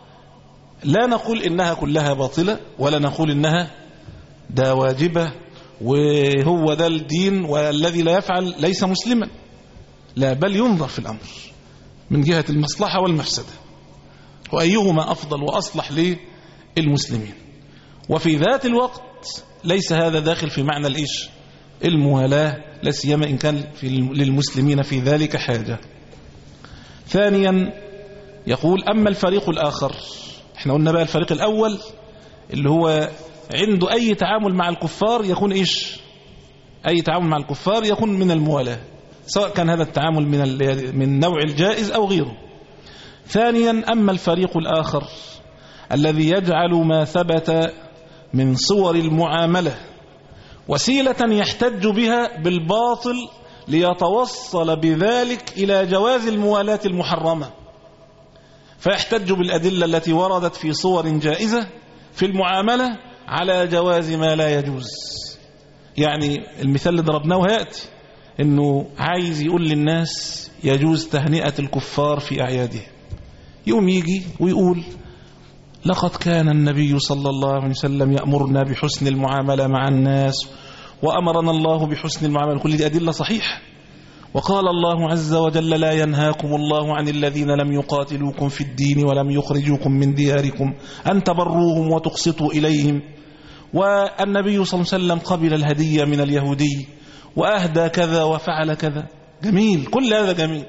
S4: لا نقول إنها كلها باطلة ولا نقول إنها ده واجبة وهو ده الدين والذي لا يفعل ليس مسلما، لا، بل ينظر في الأمر من جهة المصلحة والمفسدة وأيهما أفضل وأصلح للمسلمين. وفي ذات الوقت ليس هذا داخل في معنى الإيش الموالاة، لا سيما إن كان في للمسلمين في ذلك حاجة. ثانيا يقول أما الفريق الآخر، احنا قلنا بقى الفريق الأول اللي هو عنده أي تعامل مع الكفار يكون إيش أي تعامل مع الكفار يكون من الموالاة، سواء كان هذا التعامل من من نوع الجائز أو غيره. ثانيا أما الفريق الآخر الذي يجعل ما ثبت من صور المعاملة وسيلة يحتج بها بالباطل ليتوصل بذلك إلى جواز الموالاة المحرمة، فيحتج بالأدلة التي وردت في صور جائزة في المعاملة على جواز ما لا يجوز. يعني المثال اللي ضربناه هيأتي انه عايز يقول للناس يجوز تهنئة الكفار في أعيادهم، يوم يجي ويقول لقد كان النبي صلى الله عليه وسلم يأمرنا بحسن المعاملة مع الناس وأمرنا الله بحسن المعاملة، كل دي أدلة صحيحة. وقال الله عز وجل لا ينهاكم الله عن الذين لم يقاتلوكم في الدين ولم يخرجوكم من دياركم أن تبروهم وتقسطوا إليهم. والنبي صلى الله عليه وسلم قبل الهدية من اليهودي وأهدى كذا وفعل كذا، جميل، كل هذا جميل.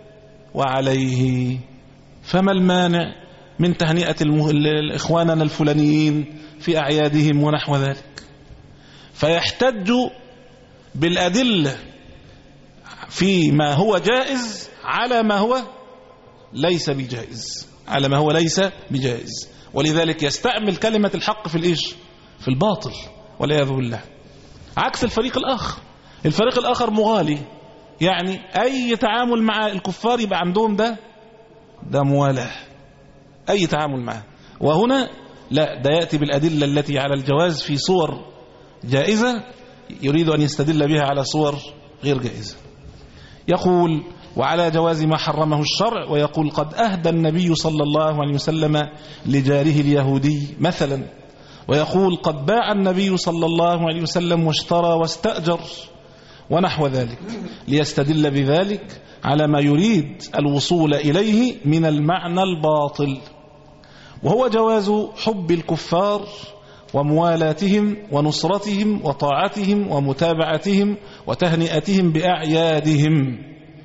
S4: وعليه فما المانع من تهنئة إخواننا الفلانيين في أعيادهم ونحو ذلك؟ فيحتج بالأدلة فيما هو جائز على ما هو ليس بجائز على ما هو ليس بجائز ولذلك يستعمل كلمة الحق في الإيش في الباطل والعياذ بالله، عكس الفريق الآخر. الفريق الآخر مغالي، يعني أي تعامل مع الكفار يبقى عندهم ده ده موالاه، أي تعامل معه. وهنا لا، ده يأتي بالأدلة التي على الجواز في صور جائزة يريد أن يستدل بها على صور غير جائزة. يقول وعلى جواز ما حرمه الشرع، ويقول قد أهدى النبي صلى الله عليه وسلم لجاره اليهودي مثلا، ويقول قد باع النبي صلى الله عليه وسلم واشترى واستأجر ونحو ذلك، ليستدل بذلك على ما يريد الوصول إليه من المعنى الباطل، وهو جواز حب الكفار وموالاتهم ونصرتهم وطاعتهم ومتابعتهم وتهنئتهم بأعيادهم.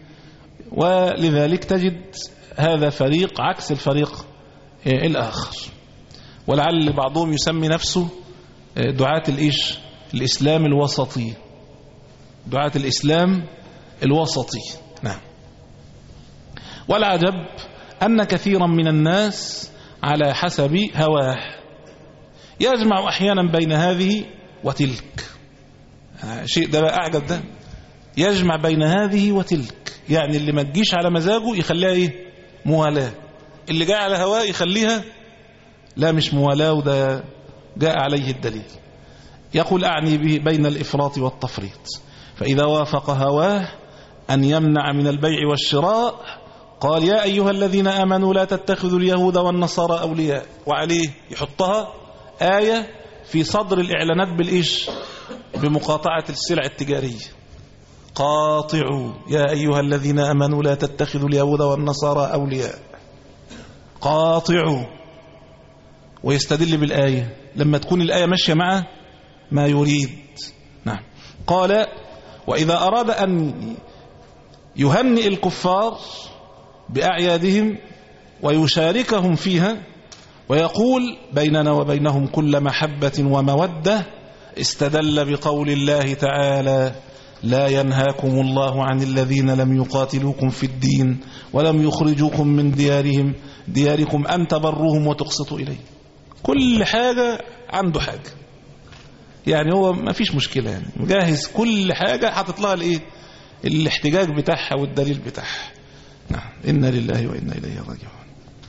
S4: ولذلك تجد هذا فريق عكس الفريق الآخر. ولعل بعضهم يسمي نفسه دعاة الإيش الإسلام الوسطي، دعاة الإسلام الوسطي. نعم. والعجب أن كثيرا من الناس على حسب هواه يجمع أحيانا بين هذه وتلك. شيء ده بقى أعجب، ده يجمع بين هذه وتلك، يعني اللي ما تجيش على مزاجه يخليها إيه؟ موالاة، اللي جاء على هواه يخليها لا مش موالاة، وده جاء عليه الدليل. يقول أعني به بين الإفراط والتفريط، فإذا وافق هواه أن يمنع من البيع والشراء قال يا أيها الذين آمنوا لا تتخذوا اليهود والنصارى أولياء، وعليه يحطها آية في صدر الإعلانات بالإيش؟ بمقاطعة السلع التجارية. قاطعوا يا أيها الذين آمنوا لا تتخذوا اليهود والنصارى أولياء، قاطعوا، ويستدل بالآية لما تكون الآية ماشية مع ما يريد. نعم. قال وإذا أراد أن يهنئ الكفار بأعيادهم ويشاركهم فيها ويقول بيننا وبينهم كل محبة ومودة، استدل بقول الله تعالى لا ينهاكم الله عن الذين لم يقاتلوكم في الدين ولم يخرجوكم من ديارهم دياركم أن تبروهم وتقسطوا إليه. كل حاجة عنده حاجة، يعني هو ما فيش مشكلة، يعني مجهز كل حاجة حاطط لها الايه؟ الاحتجاج بتاعها والدليل بتاعها. نعم. إنا لله وإنا إليه راجعون.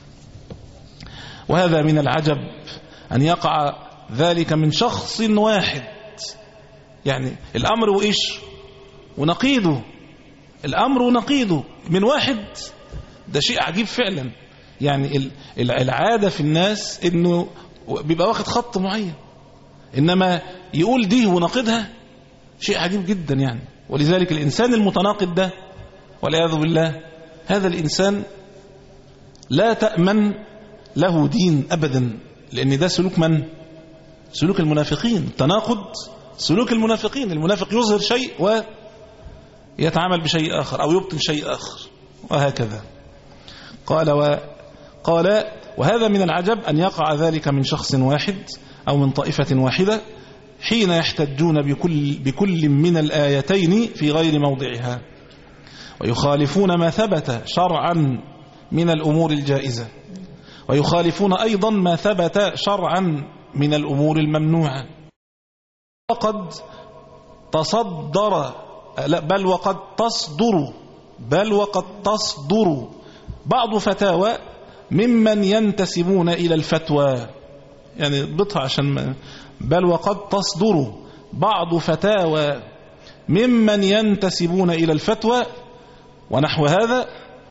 S4: وهذا من العجب أن يقع ذلك من شخص واحد، يعني الأمر وإيش ونقيده، الأمر ونقيده من واحد، ده شيء عجيب فعلا. يعني العادة في الناس إنه بيبقى واخد خط معين، إنما يقول دي ونقيدها شيء عجيب جدا يعني. ولذلك الإنسان المتناقض ده والعياذ بالله، هذا الإنسان لا تأمن له دين أبدا، لأن ده سلوك من؟ سلوك المنافقين. التناقض سلوك المنافقين. المنافق يظهر شيء ويتعامل بشيء آخر أو يبطن شيء آخر، وهكذا. قال وقال وهذا من العجب أن يقع ذلك من شخص واحد أو من طائفة واحدة حين يحتجون بكل, بكل من الآيتين في غير موضعها، ويخالفون ما ثبت شرعا من الأمور الجائزة، ويخالفون أيضا ما ثبت شرعا من الأمور الممنوعة. وقد تصدر بل وقد تصدر بل وقد تصدر بعض فتاوى ممن ينتسبون إلى الفتوى، يعني بطها عشان ما بل وقد تصدر بعض فتاوى ممن ينتسبون إلى الفتوى ونحو هذا،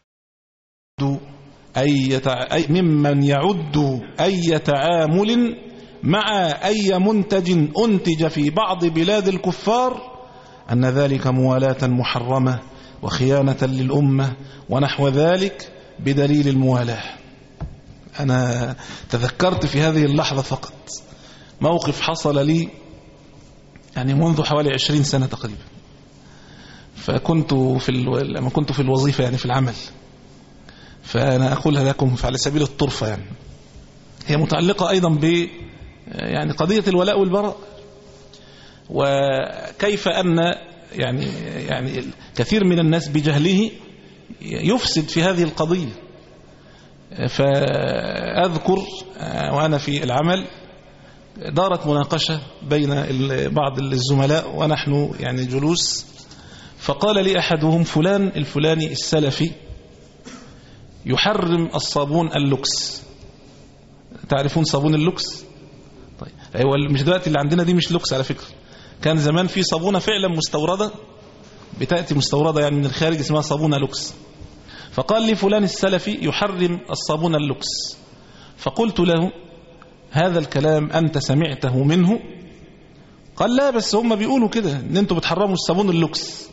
S4: أي ممن يعد أي تعامل مع أي منتج أنتج في بعض بلاد الكفار أن ذلك موالاة محرمة وخيانة للأمة ونحو ذلك بدليل الموالاة. أنا تذكرت في هذه اللحظة فقط موقف حصل لي يعني منذ حوالي عشرين سنة تقريبا. فكنت في ال... لما كنت في الوظيفة يعني في العمل، فأنا أقولها لكم على سبيل الطرفة، يعني هي متعلقة أيضا ب يعني قضية الولاء والبراء، وكيف أن يعني يعني كثير من الناس بجهله يفسد في هذه القضية. فأذكر وأنا في العمل دارت مناقشة بين بعض الزملاء ونحن يعني جلوس، فقال لي أحدهم فلان الفلاني السلفي يحرم الصابون اللوكس. تعرفون صابون اللوكس؟ طيب أيوة، مش دلوقتي اللي عندنا دي مش لوكس على فكرة، كان زمان في صابونة فعلا مستوردة بتأتي مستوردة يعني من الخارج اسمها صابونة لوكس. فقال لي فلان السلفي يحرم الصابون اللوكس. فقلت له هذا الكلام أنت سمعته منه؟ قال لا، بس هم بيقولوا كده ان انتوا بتحرموا الصابون اللوكس.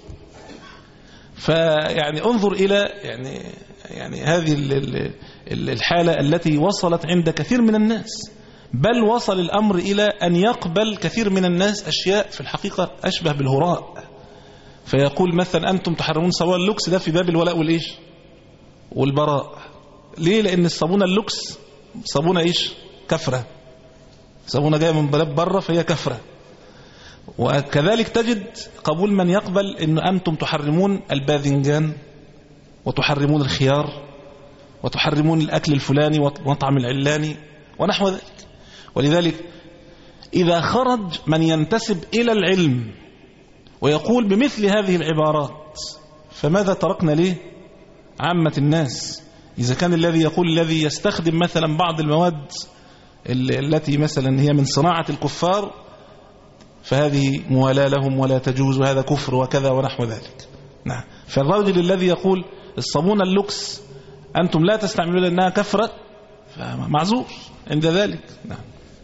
S4: فيعني انظر إلى يعني يعني هذه الحالة التي وصلت عند كثير من الناس، بل وصل الأمر إلى أن يقبل كثير من الناس أشياء في الحقيقة أشبه بالهراء. فيقول مثلا أنتم تحرمون صابون اللوكس، ده في باب الولاء والإيش والبراء. ليه؟ لأن الصابونة اللوكس صابونة إيش؟ كفرة، صابونة جاية من بلاد بره فهي كفرة. وكذلك تجد قبول من يقبل أن أنتم تحرمون الباذنجان وتحرمون الخيار وتحرمون الأكل الفلاني ومطعم العلاني ونحو ذلك. ولذلك إذا خرج من ينتسب إلى العلم ويقول بمثل هذه العبارات فماذا تركنا ليه عامة الناس؟ إذا كان الذي يقول الذي يستخدم مثلا بعض المواد التي مثلا هي من صناعة الكفار فهذه موالاة لهم ولا تجوز وهذا كفر وكذا ونحو ذلك. نعم. فالرجل الذي يقول الصابونة اللوكس أنتم لا تستعملون لأنها كفرة فمعذور عند ذلك. نعم.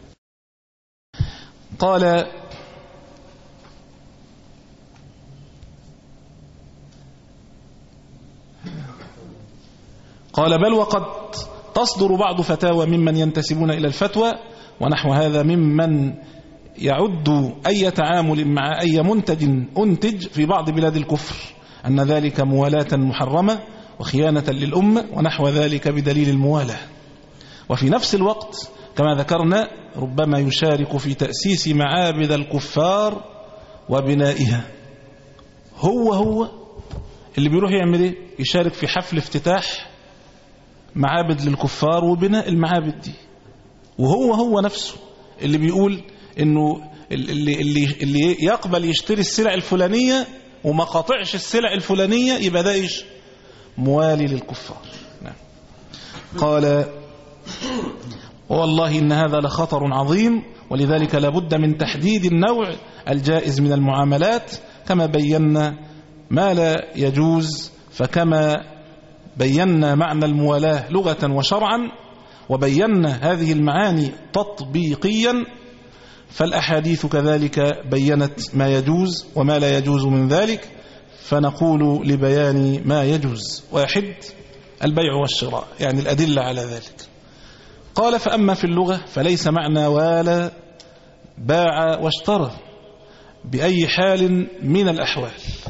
S4: قال قال بل وقد تصدر بعض فتاوى ممن ينتسبون إلى الفتوى ونحو هذا ممن يعد أي تعامل مع أي منتج أنتج في بعض بلاد الكفر أن ذلك موالاة محرمة وخيانة للأمة ونحو ذلك بدليل الموالاة. وفي نفس الوقت كما ذكرنا ربما يشارك في تأسيس معابد الكفار وبنائها. هو هو اللي بيروح يعمل ايه؟ يشارك في حفل افتتاح معابد للكفار وبناء المعابد دي. وهو هو نفسه اللي بيقول انه اللي, اللي, اللي يقبل يشتري السلع الفلانية وما قاطعش السلع الفلانية يبقى ده ايش؟ موالي للكفار. نعم. قال والله إن هذا لخطر عظيم ولذلك لابد من تحديد النوع الجائز من المعاملات كما بينا ما لا يجوز. فكما بينا معنى الموالاة لغة وشرعا وبينا هذه المعاني تطبيقيا فالأحاديث كذلك بينت ما يجوز وما لا يجوز من ذلك فنقول لبيان ما يجوز. واحد البيع والشراء يعني الأدلة على ذلك. قال فأما في اللغة فليس معنى والى باع واشترى بأي حال من الأحوال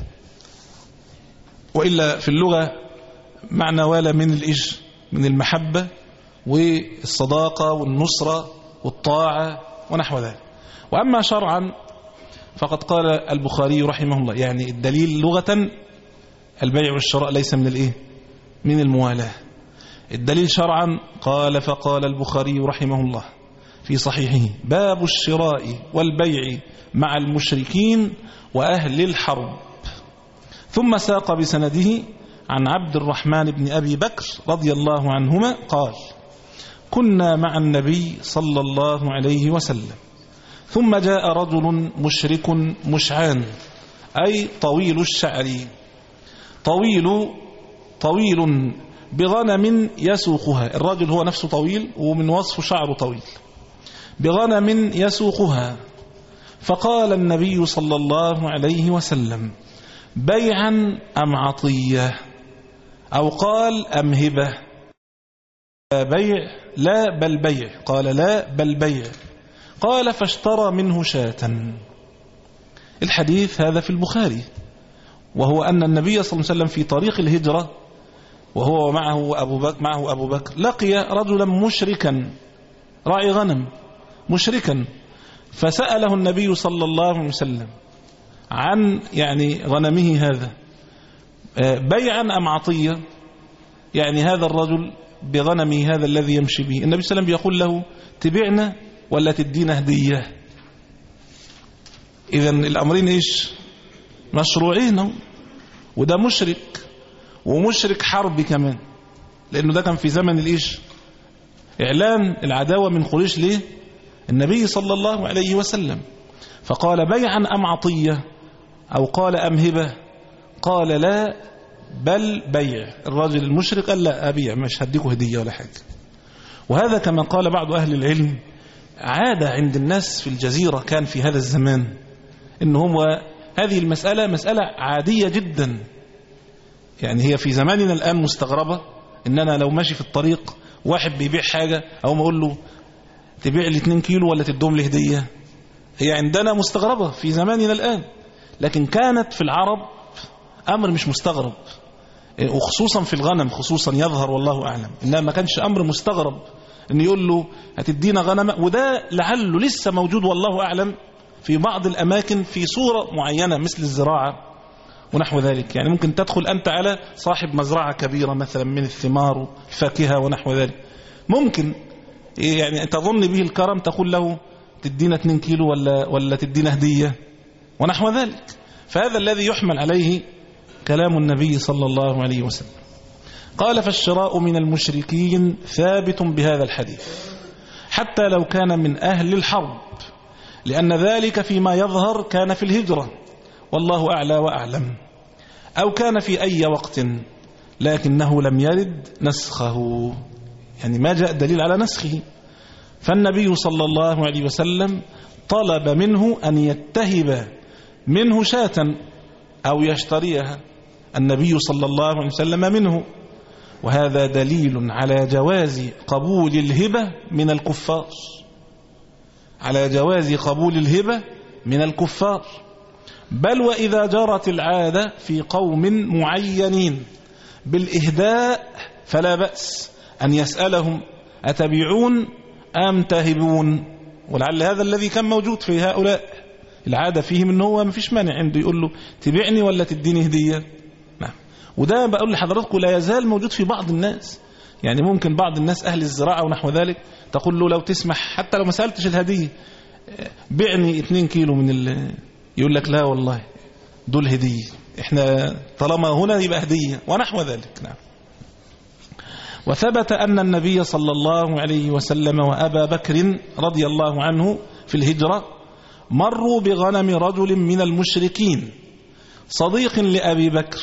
S4: وإلا في اللغة معنى والى من الإج من المحبة والصداقة والنصرة والطاعة ونحو ذلك. وأما شرعا فقد قال البخاري رحمه الله يعني الدليل لغة البيع والشراء ليس من الإيه من الموالاة. الدليل شرعا قال فقال البخاري رحمه الله في صحيحه باب الشراء والبيع مع المشركين وأهل الحرب. ثم ساق بسنده عن عبد الرحمن بن أبي بكر رضي الله عنهما قال كنا مع النبي صلى الله عليه وسلم ثم جاء رجل مشرك مشعان أي طويل الشعر طويل طويل بغنم يسوقها. الرجل هو نفسه طويل ومن وصف شعره طويل بغنم يسوقها. فقال النبي صلى الله عليه وسلم بيعا أم عطية أو قال أم هبة؟ بيع لا بل بيع. قال لا بل بيع. قال فاشترى منه شاة. الحديث هذا في البخاري وهو أن النبي صلى الله عليه وسلم في طريق الهجرة وهو معه أبو بكر, معه أبو بكر لقي رجلا مشركا راعي غنم مشركا فسأله النبي صلى الله عليه وسلم عن يعني غنمه هذا بيعا أم عطية يعني هذا الرجل بغنمه هذا الذي يمشي به. النبي صلى الله عليه وسلم يقول له تبيعنا ولا تدينا هدية؟ إذن الأمرين إيش مشروعين. وده مشرك ومشرك حربي كمان لأنه ده كان في زمن الإيش إعلان العداوة من قريش ليه النبي صلى الله عليه وسلم. فقال بيعا أم عطية أو قال أم هبة؟ قال لا بل بيع. الراجل المشرك قال لا أبيع مش هديكوا هدية ولا حاجة. وهذا كما قال بعض أهل العلم عادة عند الناس في الجزيرة كان في هذا الزمان إنهم هذه المسألة مسألة عادية جدا يعني هي في زماننا الآن مستغربة إننا لو ماشي في الطريق واحد بيبيع حاجة أو ما أقول له تبيع لي اتنين كيلو ولا تدوم لي هدية هي عندنا مستغربة في زماننا الآن لكن كانت في العرب أمر مش مستغرب وخصوصا في الغنم خصوصا يظهر والله أعلم إنما ما كانش أمر مستغرب إن يقول له هتدينا غنم. وده لعله لسه موجود والله أعلم في بعض الأماكن في صورة معينة مثل الزراعة ونحو ذلك. يعني ممكن تدخل أنت على صاحب مزرعة كبيرة مثلا من الثمار والفاكهة ونحو ذلك، ممكن يعني تظن به الكرم، تقول له تدينا اتنين كيلو ولا, ولا تدينا هدية ونحو ذلك. فهذا الذي يحمل عليه كلام النبي صلى الله عليه وسلم. قال فالشراء من المشركين ثابت بهذا الحديث حتى لو كان من أهل الحرب، لأن ذلك فيما يظهر كان في الهجرة والله أعلى وأعلم، أو كان في أي وقت لكنه لم يرد نسخه، يعني ما جاء دليل على نسخه. فالنبي صلى الله عليه وسلم طلب منه أن يتهب منه شاة أو يشتريها النبي صلى الله عليه وسلم منه، وهذا دليل على جواز قبول الهبة من الكفار، على جواز قبول الهبة من الكفار. بل وإذا جرت العادة في قوم معينين بالإهداء فلا بأس أن يسألهم أتبيعون أم تهبون، ولعل هذا الذي كان موجود في هؤلاء، العادة فيهم أنه هو ما فيش مانع عنده يقول له تبيعني ولا تديني هدية. نعم. وده بقول لحضراتكم لا يزال موجود في بعض الناس، يعني ممكن بعض الناس أهل الزراعة ونحو ذلك تقول له لو تسمح حتى لو ما سألتش الهدية بيعني اتنين كيلو من ال... يقول لك لا والله دول هدية، احنا طالما هنا يبقى هدية ونحو ذلك. نعم. وثبت أن النبي صلى الله عليه وسلم وأبا بكر رضي الله عنه في الهجرة مروا بغنم رجل من المشركين صديق لأبي بكر،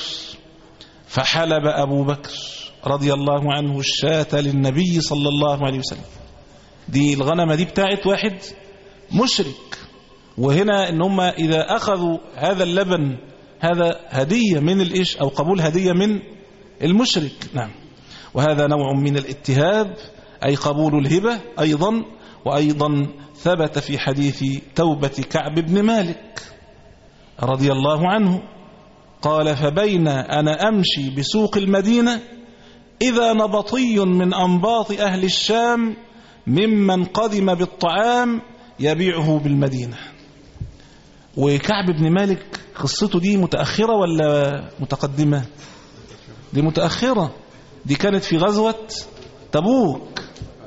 S4: فحلب أبو بكر رضي الله عنه الشاة للنبي صلى الله عليه وسلم. دي الغنمة دي بتاعت واحد مشرك، وهنا إن هم إذا أخذوا هذا اللبن هذا هدية من الإيش أو قبول هدية من المشرك. نعم. وهذا نوع من الاتهاب أي قبول الهبة أيضا. وأيضا ثبت في حديث توبة كعب بن مالك رضي الله عنه قال فبين أنا أمشي بسوق المدينة إذا نبطي من أنباط أهل الشام ممن قدم بالطعام يبيعه بالمدينة. وكعب بن مالك قصته دي متأخرة ولا متقدمة؟ دي متأخرة، دي كانت في غزوة تبوك.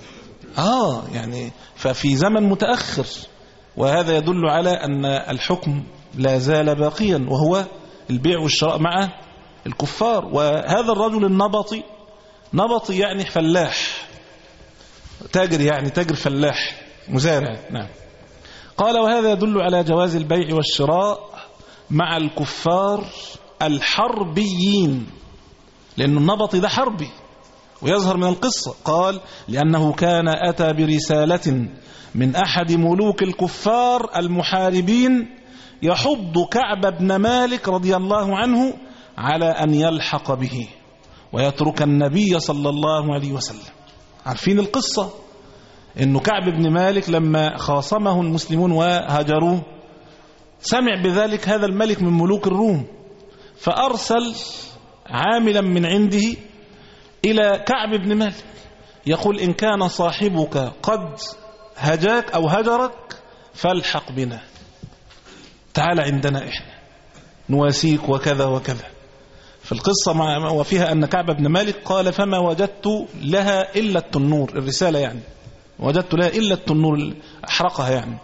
S4: آه يعني ففي زمن متأخر، وهذا يدل على أن الحكم لا زال باقيا وهو البيع والشراء مع الكفار. وهذا الرجل النبطي، نبطي يعني فلاح، تاجر، يعني تاجر فلاح مزارع. نعم. قال وهذا يدل على جواز البيع والشراء مع الكفار الحربيين، لأن النبطي ده حربي ويظهر من القصة. قال لأنه كان أتى برسالة من أحد ملوك الكفار المحاربين يحض كعب بن مالك رضي الله عنه على أن يلحق به ويترك النبي صلى الله عليه وسلم. عارفين القصة إنه كعب بن مالك لما خاصمه المسلمون وهجروه سمع بذلك هذا الملك من ملوك الروم، فأرسل عاملا من عنده إلى كعب بن مالك يقول إن كان صاحبك قد هجاك أو هجرك فالحق بنا، تعال عندنا إحنا نواسيك وكذا وكذا. في القصة مع وفيها أن كعب بن مالك قال فما وجدت لها إلا التنور، الرسالة يعني وجدت لها إلا التنور أحرقها. يعني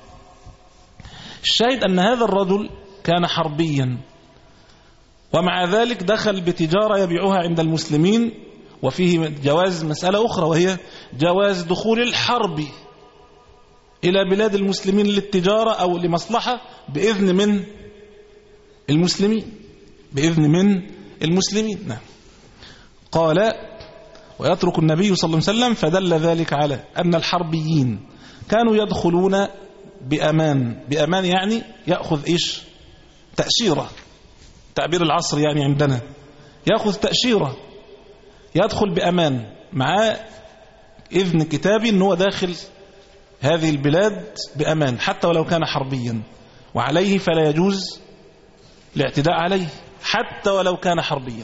S4: الشاهد أن هذا الرجل كان حربيا، ومع ذلك دخل بتجارة يبيعها عند المسلمين، وفيه جواز مسألة أخرى وهي جواز دخول الحرب إلى بلاد المسلمين للتجارة أو لمصلحة بإذن من المسلمين، بإذن من المسلمين. نعم. قال ويترك النبي صلى الله عليه وسلم، فدل ذلك على أن الحربيين كانوا يدخلون بأمان. بأمان يعني يأخذ إيش؟ تأشيرة، تعبير العصر يعني عندنا، يأخذ تأشيرة، يدخل بأمان مع إذن كتابي أنه داخل هذه البلاد بأمان حتى ولو كان حربيا، وعليه فلا يجوز الاعتداء عليه حتى ولو كان حربيا،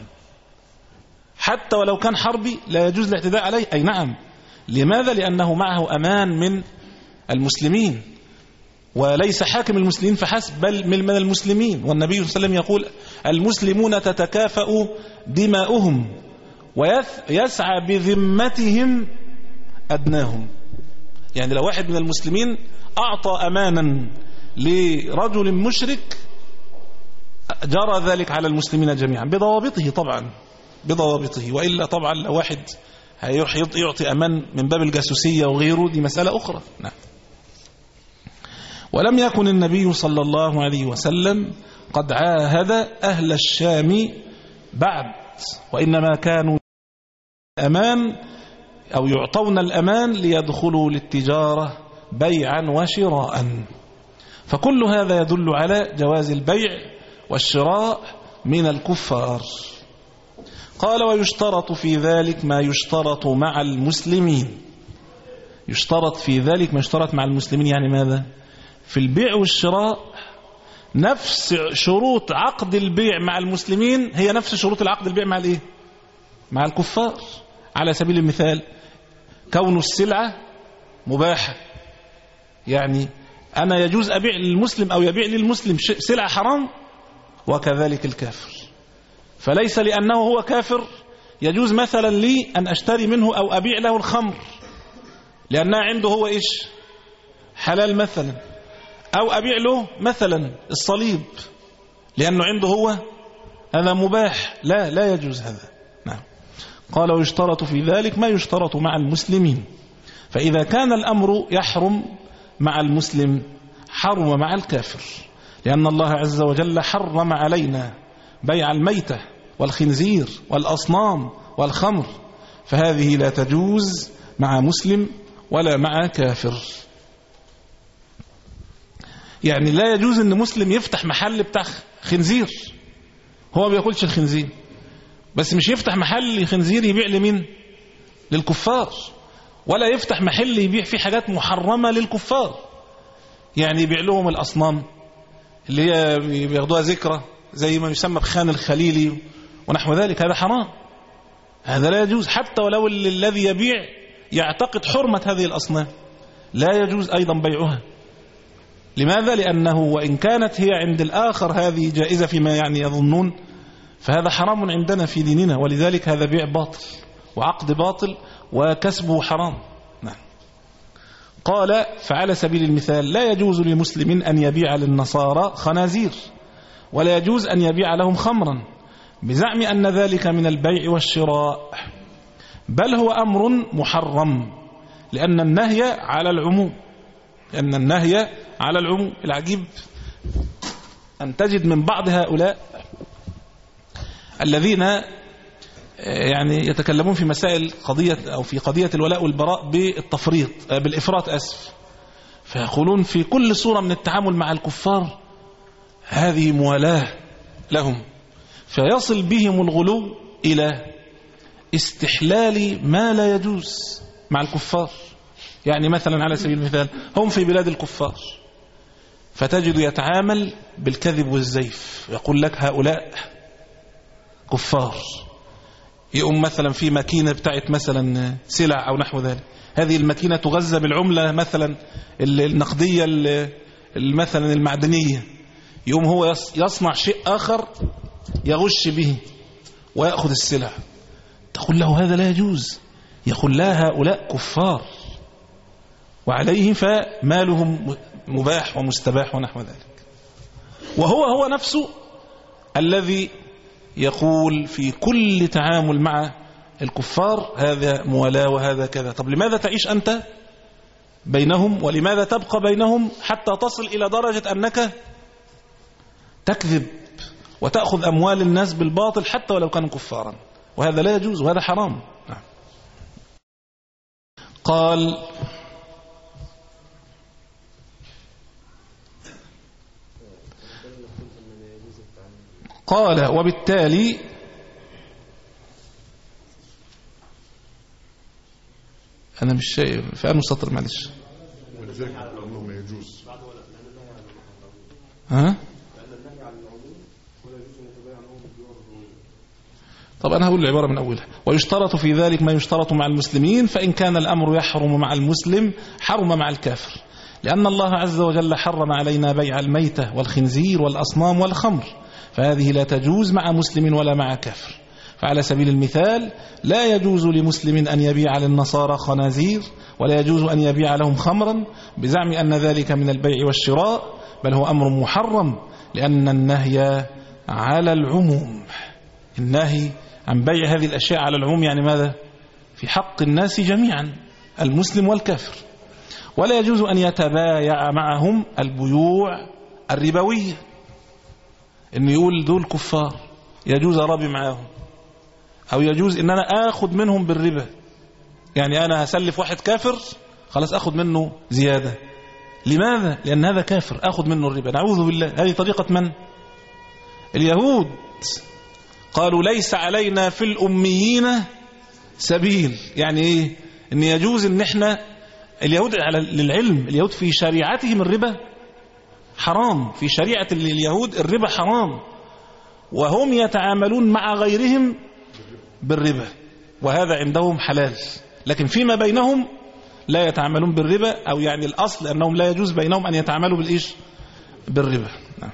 S4: حتى ولو كان حربي لا يجوز الاعتداء عليه. أي نعم. لماذا؟ لأنه معه أمان من المسلمين. وليس حاكم المسلمين فحسب بل من المسلمين. والنبي صلى الله عليه وسلم يقول المسلمون تتكافأ دماؤهم ويسعى بذمتهم أدناهم. يعني لو واحد من المسلمين أعطى أمانا لرجل مشرك جرى ذلك على المسلمين جميعا بضوابطه طبعا بضوابطه، وإلا طبعا لو واحد يعطي أمان من باب الجاسوسية وغيره دي مسألة أخرى. نعم. ولم يكن النبي صلى الله عليه وسلم قد عاهد أهل الشام بعد، وإنما كانوا أمان أو يعطون الأمان ليدخلوا للتجارة بيعا وشراء. فكل هذا يدل على جواز البيع والشراء من الكفار. قال ويشترط في ذلك ما يشترط مع المسلمين. يشترط في ذلك ما يشترط مع المسلمين يعني ماذا؟ في البيع والشراء نفس شروط عقد البيع مع المسلمين هي نفس شروط العقد البيع مع الايه؟ مع الكفار. على سبيل المثال كون السلعة مباحة، يعني أنا يجوز أبيع للمسلم أو يبيع للمسلم سلعة حرام، وكذلك الكافر. فليس لأنه هو كافر يجوز مثلا لي أن أشتري منه أو أبيع له الخمر لأنها عنده هو إيش حلال مثلا، أو أبيع له مثلا الصليب لأنه عنده هو هذا مباح. لا لا يجوز هذا. نعم. قال ويشترط في ذلك ما يشترط مع المسلمين. فإذا كان الأمر يحرم مع المسلم حرم مع الكافر، لأن الله عز وجل حرم علينا بيع الميتة والخنزير والأصنام والخمر، فهذه لا تجوز مع مسلم ولا مع كافر. يعني لا يجوز أن مسلم يفتح محل بتاع خنزير، هو ما بياكلش الخنزير، بس مش يفتح محل خنزير يبيع لمين؟ للكفار. ولا يفتح محل يبيع فيه حاجات محرمة للكفار، يعني يبيع لهم الأصنام اللي هي بياخدوها ذكرى زي ما يسمى بخان الخليلي ونحو ذلك، هذا حرام، هذا لا يجوز. حتى ولو الذي يبيع يعتقد حرمة هذه الأصنام لا يجوز أيضا بيعها. لماذا؟ لأنه وإن كانت هي عند الآخر هذه جائزة فيما يعني يظنون، فهذا حرام عندنا في ديننا، ولذلك هذا بيع باطل وعقد باطل وكسبه حرام. نعم. قال فعلى سبيل المثال لا يجوز لمسلم أن يبيع للنصارى خنازير، ولا يجوز أن يبيع لهم خمرا بزعم أن ذلك من البيع والشراء، بل هو أمر محرم، لأن النهي على العموم، لأن النهي على العموم. العجيب أن تجد من بعض هؤلاء الذين يعني يتكلمون في مسائل قضية أو في قضية الولاء والبراء بالتفريط بالإفراط أسف، فيقولون في كل صورة من التعامل مع الكفار هذه موالاة لهم، فيصل بهم الغلو إلى استحلال ما لا يجوز مع الكفار. يعني مثلا على سبيل المثال هم في بلاد الكفار، فتجد يتعامل بالكذب والزيف، يقول لك هؤلاء كفار، يقوم مثلا في ماكينة بتاعت مثلا سلع أو نحو ذلك، هذه الماكينة تغذى بالعملة مثلا النقدية مثلا المعدنية، يقوم هو يصنع شيء آخر يغش به ويأخذ السلع، تقول له هذا لا يجوز، يقول لا هؤلاء كفار وعليه فمالهم مباح ومستباح ونحو ذلك. وهو هو نفسه الذي يقول في كل تعامل مع الكفار هذا موالاة وهذا كذا. طب لماذا تعيش أنت بينهم، ولماذا تبقى بينهم حتى تصل إلى درجة أنك تكذب وتأخذ أموال الناس بالباطل حتى ولو كانوا كفارا؟ وهذا لا يجوز وهذا حرام. قال قال وبالتالي أنا مش شايف في أنه سطر معلش ها طب أنا هقول العبارة من أولها. ويشترط في ذلك ما يشترط مع المسلمين، فإن كان الأمر يحرم مع المسلم حرم مع الكافر، لأن الله عز وجل حرم علينا بيع الميتة والخنزير والأصنام والخمر، فهذه لا تجوز مع مسلم ولا مع كافر. فعلى سبيل المثال لا يجوز لمسلم أن يبيع للنصارى خنازير، ولا يجوز أن يبيع لهم خمرا بزعم أن ذلك من البيع والشراء، بل هو أمر محرم، لأن النهي على العموم. النهي عن بيع هذه الأشياء على العموم يعني ماذا؟ في حق الناس جميعا، المسلم والكافر. ولا يجوز أن يتبايع معهم البيوع الربوية، إنه يقول دول كفار يجوز أرابي معهم، أو يجوز إن أنا آخذ منهم بالربا. يعني أنا هسلف واحد كافر خلاص أخذ منه زيادة. لماذا؟ لأن هذا كافر أخذ منه الربا. نعوذ بالله. هذه طريقة من؟ اليهود. قالوا ليس علينا في الأميين سبيل. يعني إيه؟ إن يجوز إن إحنا اليهود على للعلم، اليهود في شريعتهم الربا حرام، في شريعة اليهود الربا حرام، وهم يتعاملون مع غيرهم بالربا، وهذا عندهم حلال، لكن فيما بينهم لا يتعاملون بالربا، أو يعني الأصل أنهم لا يجوز بينهم أن يتعاملوا بالإيش؟ بالربا.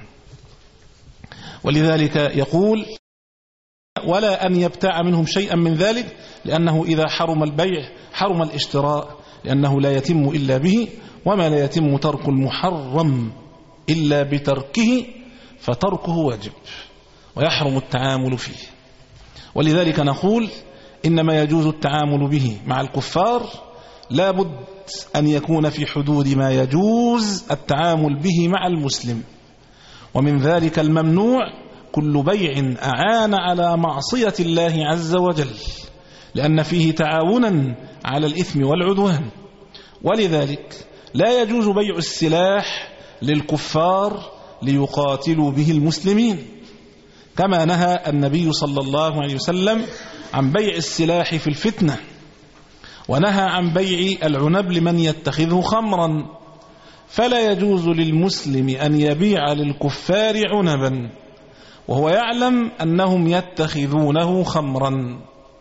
S4: ولذلك يقول ولا أن يبتاع منهم شيئا من ذلك، لأنه إذا حرم البيع حرم الاشتراء، لأنه لا يتم إلا به، وما لا يتم ترك المحرم إلا بتركه فتركه واجب، ويحرم التعامل فيه. ولذلك نقول إنما يجوز التعامل به مع الكفار، لا بد أن يكون في حدود ما يجوز التعامل به مع المسلم. ومن ذلك الممنوع كل بيع أعان على معصية الله عز وجل، لأن فيه تعاونا على الإثم والعدوان. ولذلك لا يجوز بيع السلاح للكفار ليقاتلوا به المسلمين، كما نهى النبي صلى الله عليه وسلم عن بيع السلاح في الفتنة، ونهى عن بيع العنب لمن يتخذه خمرا. فلا يجوز للمسلم أن يبيع للكفار عنبا وهو يعلم أنهم يتخذونه خمرا،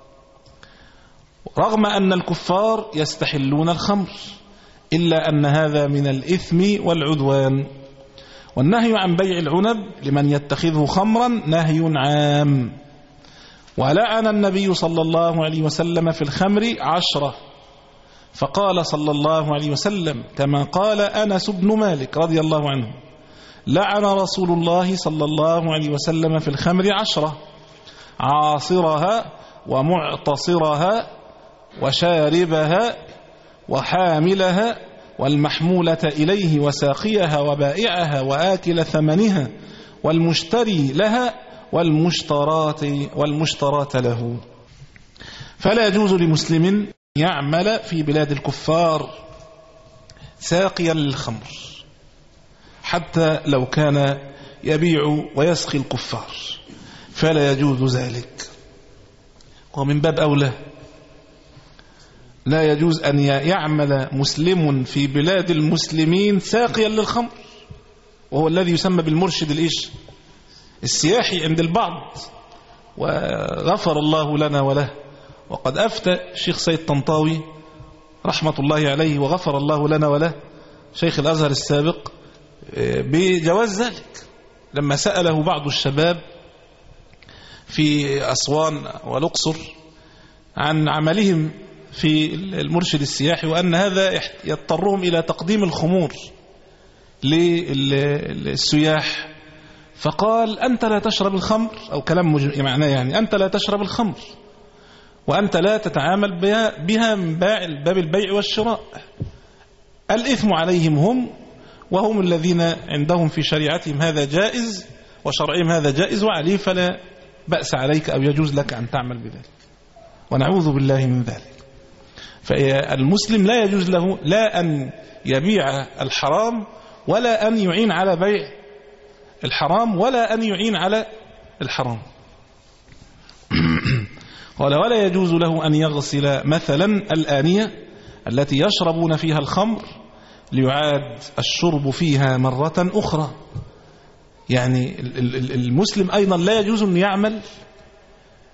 S4: رغم أن الكفار يستحلون الخمر، إلا أن هذا من الإثم والعدوان. والنهي عن بيع العنب لمن يتخذه خمرا نهي عام. ولعن النبي صلى الله عليه وسلم في الخمر عشرة، فقال صلى الله عليه وسلم كما قال أنس بن مالك رضي الله عنه: لعن رسول الله صلى الله عليه وسلم في الخمر عشرة: عاصرها ومعتصرها وشاربها وحاملها والمحمولة إليه وساقيها وبائعها وآكل ثمنها والمشتري لها والمشترات والمشترات له. فلا يجوز لمسلم يعمل في بلاد الكفار ساقيا للخمر، حتى لو كان يبيع ويسقي الكفار فلا يجوز ذلك. ومن باب أولى لا يجوز أن يعمل مسلم في بلاد المسلمين ساقيا للخمر، وهو الذي يسمى بالمرشد الإيش السياحي عند البعض، وغفر الله لنا وله. وقد أفتى الشيخ سيد طنطاوي رحمة الله عليه وغفر الله لنا وله شيخ الأزهر السابق بجواز ذلك، لما سأله بعض الشباب في أسوان والأقصر عن عملهم في المرشد السياحي، وأن هذا يضطرهم إلى تقديم الخمور للسياح، فقال: أنت لا تشرب الخمر، أو كلام معناه يعني أنت لا تشرب الخمر وأنت لا تتعامل بها, بها من باب البيع والشراء، الإثم عليهم هم، وهم الذين عندهم في شريعتهم هذا جائز وشرعهم هذا جائز وعليه، فلا بأس عليك أو يجوز لك أن تعمل بذلك، ونعوذ بالله من ذلك. فالمسلم لا يجوز له لا أن يبيع الحرام ولا أن يعين على بيع الحرام ولا أن يعين على الحرام. قال: ولا يجوز له أن يغسل مثلا الآنية التي يشربون فيها الخمر ليعاد الشرب فيها مرة أخرى. يعني المسلم أيضا لا يجوز أن يعمل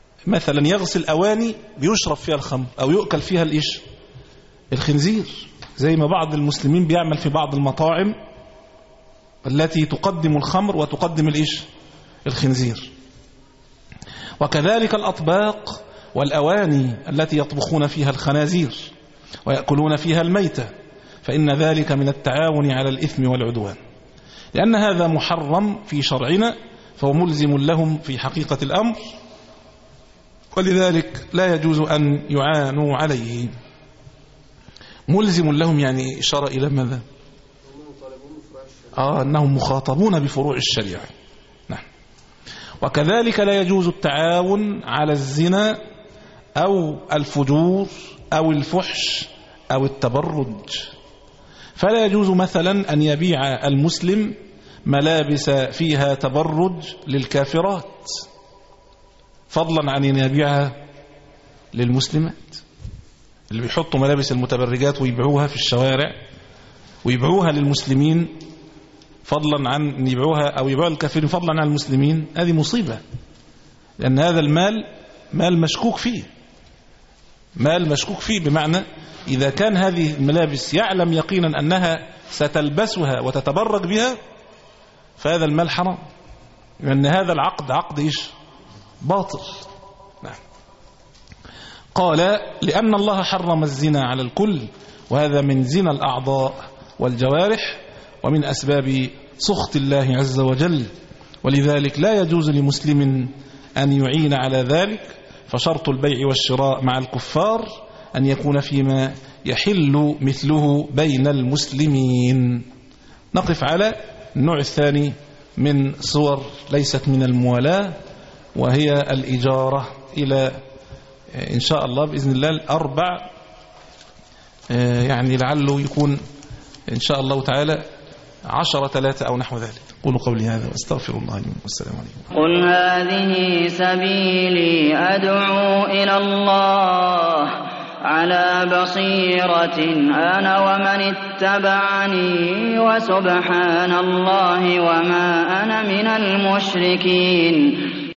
S4: مثلا يغسل أواني بيشرب فيها الخمر أو يؤكل فيها الإيش الخنزير، زي ما بعض المسلمين بيعمل في بعض المطاعم التي تقدم الخمر وتقدم الإيش الخنزير. وكذلك الأطباق والأواني التي يطبخون فيها الخنازير ويأكلون فيها الميتة، فإن ذلك من التعاون على الإثم والعدوان، لأن هذا محرم في شرعنا، فهو ملزم لهم في حقيقة الأمر، ولذلك لا يجوز أن يعانوا عليه. ملزم لهم يعني إشارة إلى ماذا؟ آه أنهم مخاطبون بفروع الشريعة. نعم. وكذلك لا يجوز التعاون على الزنا أو الفجور أو الفحش أو التبرج. فلا يجوز مثلا أن يبيع المسلم ملابس فيها تبرج للكافرات، فضلا عن أن يبيعها للمسلمات. اللي بيحطوا ملابس المتبرجات ويبيعوها في الشوارع ويبيعوها للمسلمين، فضلا عن أن يبيعوها أو يبيعوا الكافرين فضلا عن المسلمين، هذه مصيبة، لأن هذا المال مال مشكوك فيه، مال مشكوك فيه، بمعنى إذا كان هذه الملابس يعلم يقينا أنها ستلبسها وتتبرج بها، فهذا المال حرام، لأن هذا العقد عقد إيش باطل. نعم. قال لأن الله حرم الزنا على الكل، وهذا من زنا الأعضاء والجوارح ومن أسباب سخط الله عز وجل، ولذلك لا يجوز لمسلم أن يعين على ذلك، فشرط البيع والشراء مع الكفار أن يكون فيما يحل مثله بين المسلمين. نقف على النوع الثاني من صور ليست من الموالاة، وهي الإجارة، إلى إن شاء الله بإذن الله الأربع، يعني لعله يكون إن شاء الله تعالى عشرة ثلاثة أو نحو ذلك. قولوا قولي هذا واستغفر الله لي والسلام عليكم.
S5: قل هذه سبيلي أدعو إلى الله على بصيرة أنا ومن اتبعني، وسبحان الله وما أنا من المشركين.